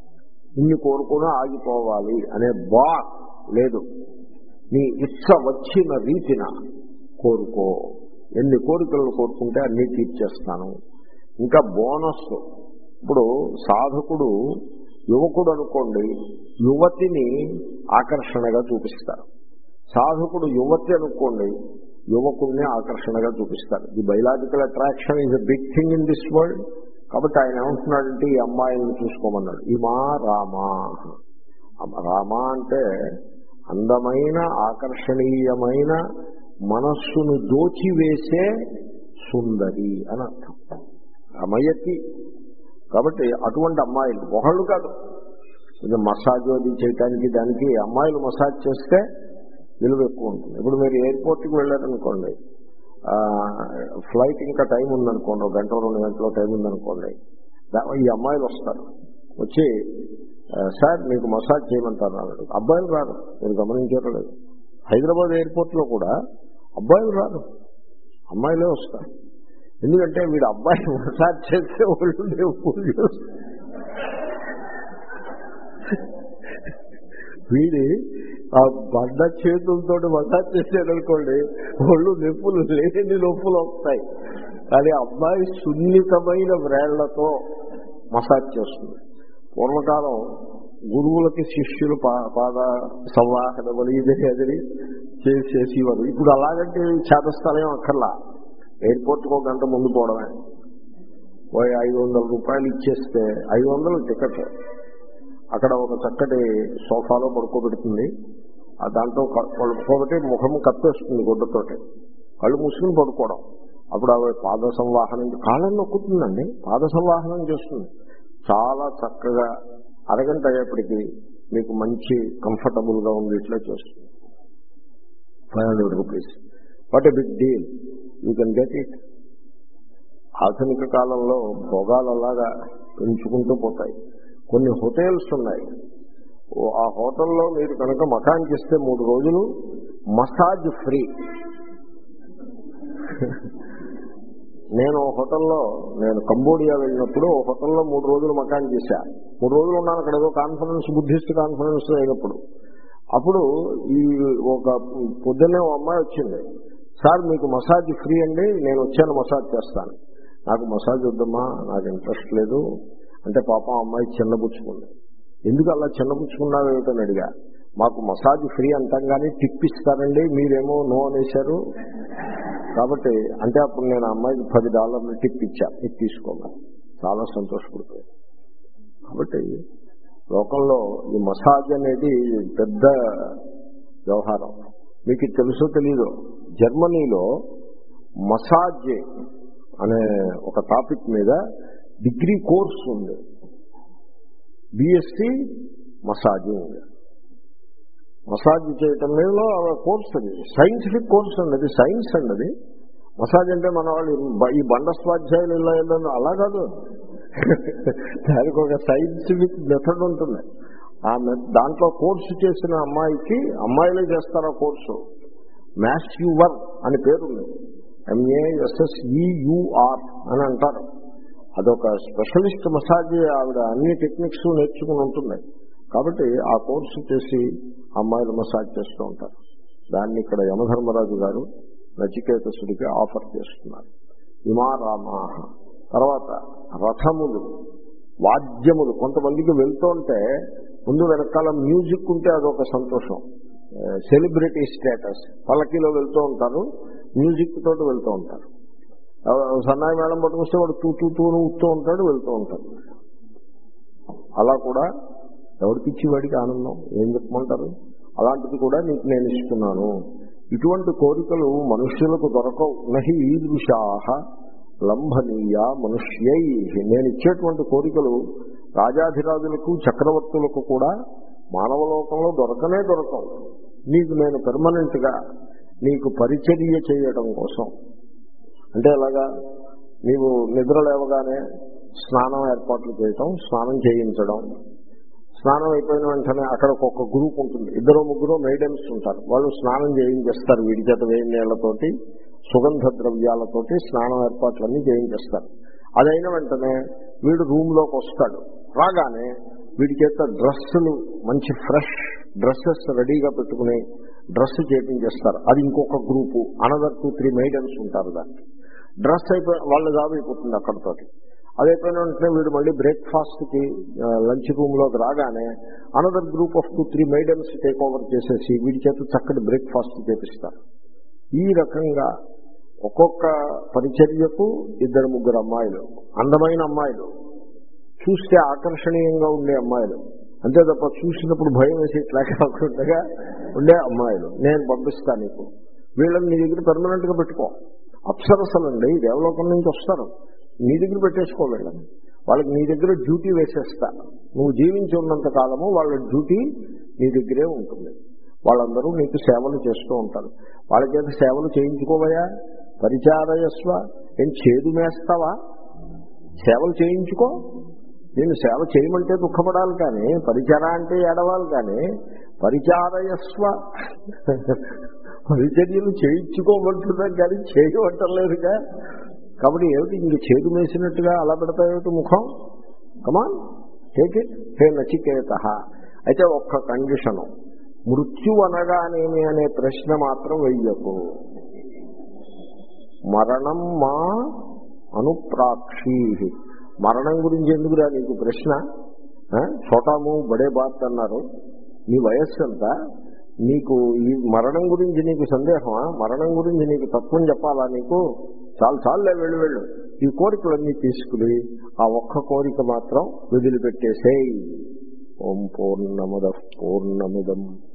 [SPEAKER 1] ఇన్ని కోరుకుని ఆగిపోవాలి అనే బా లేదు. నీ ఇచ్చ వచ్చిన రీతిన కోరుకో. ఎన్ని కోరికలను కోరుకుంటే అన్ని తీర్చేస్తాను. ఇంకా బోనస్, ఇప్పుడు సాధకుడు యువకుడు అనుకోండి, యువతిని ఆకర్షణగా చూపిస్తారు. సాధకుడు యువతి అనుకోండి, యువకుడిని ఆకర్షణగా చూపిస్తారు. The biological attraction is a big thing in this world. కాబట్టి ఆయన ఏమంటున్నాడంటే ఈ అమ్మాయిని చూసుకోమన్నాడు. ఇమా రామా. రామా అంటే అందమైన ఆకర్షణీయమైన మనస్సును దోచివేసే సుందరి అని అర్థం. రమయతి. కాబట్టి అటువంటి అమ్మాయిలు ఒకళ్ళు కాదు, కొంచెం మసాజ్ అది చేయడానికి దానికి అమ్మాయిలు మసాజ్ చేస్తే విలువ ఎక్కువ ఉంటుంది. ఇప్పుడు మీరు ఎయిర్పోర్ట్కి వెళ్ళారనుకోండి, ఫ్లైట్ ఇంకా టైం ఉందనుకోండి, ఒక గంట రెండు గంటలో టైం ఉందనుకోండి, ఈ అమ్మాయిలు వస్తారు. వచ్చి సార్ మీకు మసాజ్ చేయమంటారు అన్నాడు. అబ్బాయిలు రారు, మీరు గమనించారో లేదు. హైదరాబాద్ ఎయిర్పోర్ట్లో కూడా అబ్బాయిలు రారు, అమ్మాయిలే వస్తారు. ఎందుకంటే వీడు అబ్బాయి మసాజ్ చేస్తే ఒళ్ళు పూజ, వీడి ఆ బండ చేతులతో మసాజ్ చేసేదనుకోండి ఒళ్ళు నొప్పులు లేని నొప్పులు వస్తాయి. కానీ అబ్బాయి సున్నితమైన వ్రేళ్లతో మసాజ్ చేస్తుంది. పూర్వకాలం గురువులకి శిష్యులు పాద సంవాహన బలి ఇదని అదని చేసేసేవారు. ఇప్పుడు అలాగంటే చేతస్థలం అక్కర్లా, ఎయిర్పోర్ట్కి ఒక గంట ముందు పోవడమే. పోయి ఐదు వందల రూపాయలు ఇచ్చేస్తే ఐదు వందలు టికెట్, అక్కడ ఒక చక్కటి సోఫాలో పడుకోబెడుతుంది. దాంట్లో పడుకోబెట్టి ముఖం కప్పేస్తుంది గుడ్డతోటి, కళ్ళు మూసుకుని పడుకోవడం. అప్పుడు ఆవిడ పాద సంవాహనం, కాళ్ళని నొక్కుతుందండి, పాద సంవాహనం చేస్తుంది. చాలా చక్కగా అరగంట అయ్యేప్పటికీ మీకు మంచి కంఫర్టబుల్గా ఉంది ఇట్లా చేస్తుంది. Five hundred rupees what a big deal, you can get it. ఆధునిక కాలంలో భోగాలలాగా పెంచుకుంటూ పోతాయి. కొన్ని హోటల్స్ ఉన్నాయి, ఆ హోటల్లో మీరు కనుక మకానికి ఇస్తే మూడు రోజులు మసాజ్ ఫ్రీ. నేను హోటల్లో నేను కంబోడియా వెళ్ళినప్పుడు హోటల్లో మూడు రోజులు మకాన్ చేశా. మూడు రోజులు ఉన్నాను అక్కడ, ఏదో కాన్ఫరెన్స్, బుద్ధిస్ట్ కాన్ఫరెన్స్ అయినప్పుడు. అప్పుడు ఈ ఒక పొద్దున్నే ఓ అమ్మాయి వచ్చింది, సార్ మీకు మసాజ్ ఫ్రీ అండి, నేను వచ్చాను మసాజ్ చేస్తాను. నాకు మసాజ్ వద్దమ్మా, నాకు ఇంట్రెస్ట్ లేదు అంటే పాపం అమ్మాయి చిన్నపుచ్చుకుంది. ఎందుకు అలా చిన్నపుచ్చుకున్నావు ఏమిటని అడిగా. మాకు మసాజ్ ఫ్రీ అంటాం కానీ టిప్ ఇస్తారండి, మీరేమో నో అనేశారు కాబట్టి. అంటే అప్పుడు నేను అమ్మాయికి పది డాలర్లు టిప్ ఇచ్చా, ఇది తీసుకోమని. చాలా సంతోషపడిపోయింది. కాబట్టి లోకంలో ఈ మసాజ్ అనేది పెద్ద వ్యవహారం. మీకు తెలుసో తెలీదో, జర్మనీలో మసాజ్ అనే ఒక టాపిక్ మీద డిగ్రీ కోర్స్ ఉంది, బిఎస్సి మసాజింగ్. మసాజ్ చేయటం మీద కోర్స్, అది సైంటిఫిక్ కోర్స్ అండి, అది సైన్స్ అండి. అది మసాజ్ అంటే మన వాళ్ళు ఈ బండ స్వాధ్యాయులు ఇలా వెళ్ళాను అలా కాదు, దానికి ఒక సైంటిఫిక్ మెథడ్ ఉంటుంది. ఆ దాంట్లో కోర్సు చేసిన అమ్మాయికి, అమ్మాయిలే చేస్తారు ఆ కోర్సు, మ్యాస్యూవర్ అని పేరుంది, ఎంఏఎస్ఎస్ఈయుఆర్ అని అంటారు. అదొక స్పెషలిస్ట్ మసాజ్, ఆవిడ అన్ని టెక్నిక్స్ నేర్చుకుని ఉంటుంది. కాబట్టి ఆ కోర్సు చేసి అమ్మాయిలు మసాజ్ చేస్తూ ఉంటారు. దాన్ని ఇక్కడ యమధర్మరాజు గారు నచికేతసుడికి ఆఫర్ చేస్తున్నారు. ఇమారామాహ. తర్వాత రథములు, వాద్యములు. కొంతమందికి వెళ్తూ ఉంటే ముందు వెనకాల మ్యూజిక్ ఉంటే అదొక సంతోషం, సెలబ్రిటీ స్టేటస్. పల్లకీలో వెళ్తూ ఉంటారు, మ్యూజిక్ తోటి వెళ్తూ ఉంటారు. సన్నాయి మేళం పట్టుకొస్తే వాడు తూ తూ తూను ఊస్తూ ఉంటాడు, వెళ్తూ ఉంటాడు. అలా కూడా ఎవరికిచ్చి వాడికి ఆనందం, ఏం చెప్పమంటారు. అలాంటిది కూడా నీకు నేను ఇస్తున్నాను. ఇటువంటి కోరికలు మనుష్యులకు దొరకవు. నహి ఈదృశాహ లంభనీయ మనుష్యై. నేను ఇచ్చేటువంటి కోరికలు రాజాధిరాజులకు చక్రవర్తులకు కూడా మానవలోకంలో దొరకనే దొరకవు. నీకు నేను పెర్మనెంట్ గా నీకు పరిచర్య చేయడం కోసం. అంటే ఎలాగా, నీవు నిద్ర లేవగానే స్నానం ఏర్పాట్లు చేయటం, స్నానం చేయించడం. స్నానం అయిపోయిన వెంటనే అక్కడ ఒక గ్రూప్ ఉంటుంది, ఇద్దరు ముగ్గురు మెయిడెన్స్ ఉంటారు, వాళ్ళు స్నానం చేయించేస్తారు. వీడి చేత వేడి నీళ్లతోటి సుగంధ ద్రవ్యాలతోటి స్నానం ఏర్పాట్లన్నీ చేయించేస్తారు. అదైన వెంటనే వీడు రూమ్ లోకి వస్తాడు. రాగానే వీడి చేత డ్రెస్సులు మంచి ఫ్రెష్ డ్రెస్సెస్ రెడీగా పెట్టుకుని డ్రెస్ చేపించేస్తారు. అది ఇంకొక group, another two three maidens ఉంటారు. దానికి డ్రెస్ అయిపోయి వాళ్ళ జాబ్ అయిపోతుంది అక్కడితోటి. అదైపోయిన వెంటనే వీడు మళ్ళీ బ్రేక్ఫాస్ట్కి లంచ్ రూమ్లోకి రాగానే another group of two three maidens take over చేసేసి వీడి చేత చక్కటి బ్రేక్ఫాస్ట్ చేపిస్తారు. ఈ రకంగా ఒక్కొక్క పరిచర్యకు ఇద్దరు ముగ్గురు అమ్మాయిలు, అందమైన అమ్మాయిలు, చూస్తే ఆకర్షణీయంగా ఉండే అమ్మాయిలు, అంతే తప్ప చూసినప్పుడు భయం వేసి ఇట్లా కాకుండా ఉండే అమ్మాయిలు నేను పంపిస్తాను నీకు. వీళ్ళని నీ దగ్గర పర్మనెంట్ గా పెట్టుకో. అప్సరసలండి దేవలోకం నుంచి వస్తారు, నీ దగ్గర పెట్టేసుకో వీళ్ళని. వాళ్ళకి నీ దగ్గర డ్యూటీ వేసేస్తా. నువ్వు జీవించి ఉన్నంత కాలము వాళ్ళ డ్యూటీ నీ దగ్గరే ఉంటుంది. వాళ్ళందరూ నీకు సేవలు చేస్తూ ఉంటారు. వాళ్ళ చేత సేవలు చేయించుకోవయా, పరిచారయస్వ. ఏం చేదు మేస్తావా? సేవలు చేయించుకో. నేను సేవ చేయమంటే దుఃఖపడాలి కానీ, పరిచార అంటే ఏడవాలి కానీ, పరిచారయస్వ పరిచర్యలు చేయించుకోమంటున్నాం కానీ చేయమంటలేదుగా. కాబట్టి ఏమిటి ఇంక చేదు వేసినట్టుగా అలా పెడతాయేమిటి ముఖం? Come on take it. Hey Nachiketa. అయితే ఒక్క కండిషను, మృత్యు అనగానేమి అనే ప్రశ్న మాత్రం వెయ్యకు. మరణం మా అనుప్రాక్షీ. మరణం గురించి ఎందుకురా నీకు ప్రశ్న? చోటాము బడే బాత్ అన్నారు. నీ వయస్సు ఎంత? నీకు ఈ మరణం గురించి నీకు సందేహమా? మరణం గురించి నీకు తత్వం చెప్పాలా నీకు? చాలు చాలులే, వెళ్ళు వెళ్ళు. ఈ కోరికలన్నీ తీసుకుని ఆ ఒక్క కోరిక మాత్రం వదిలిపెట్టేసేయ్. ఓం పూర్ణముద పూర్ణమిదం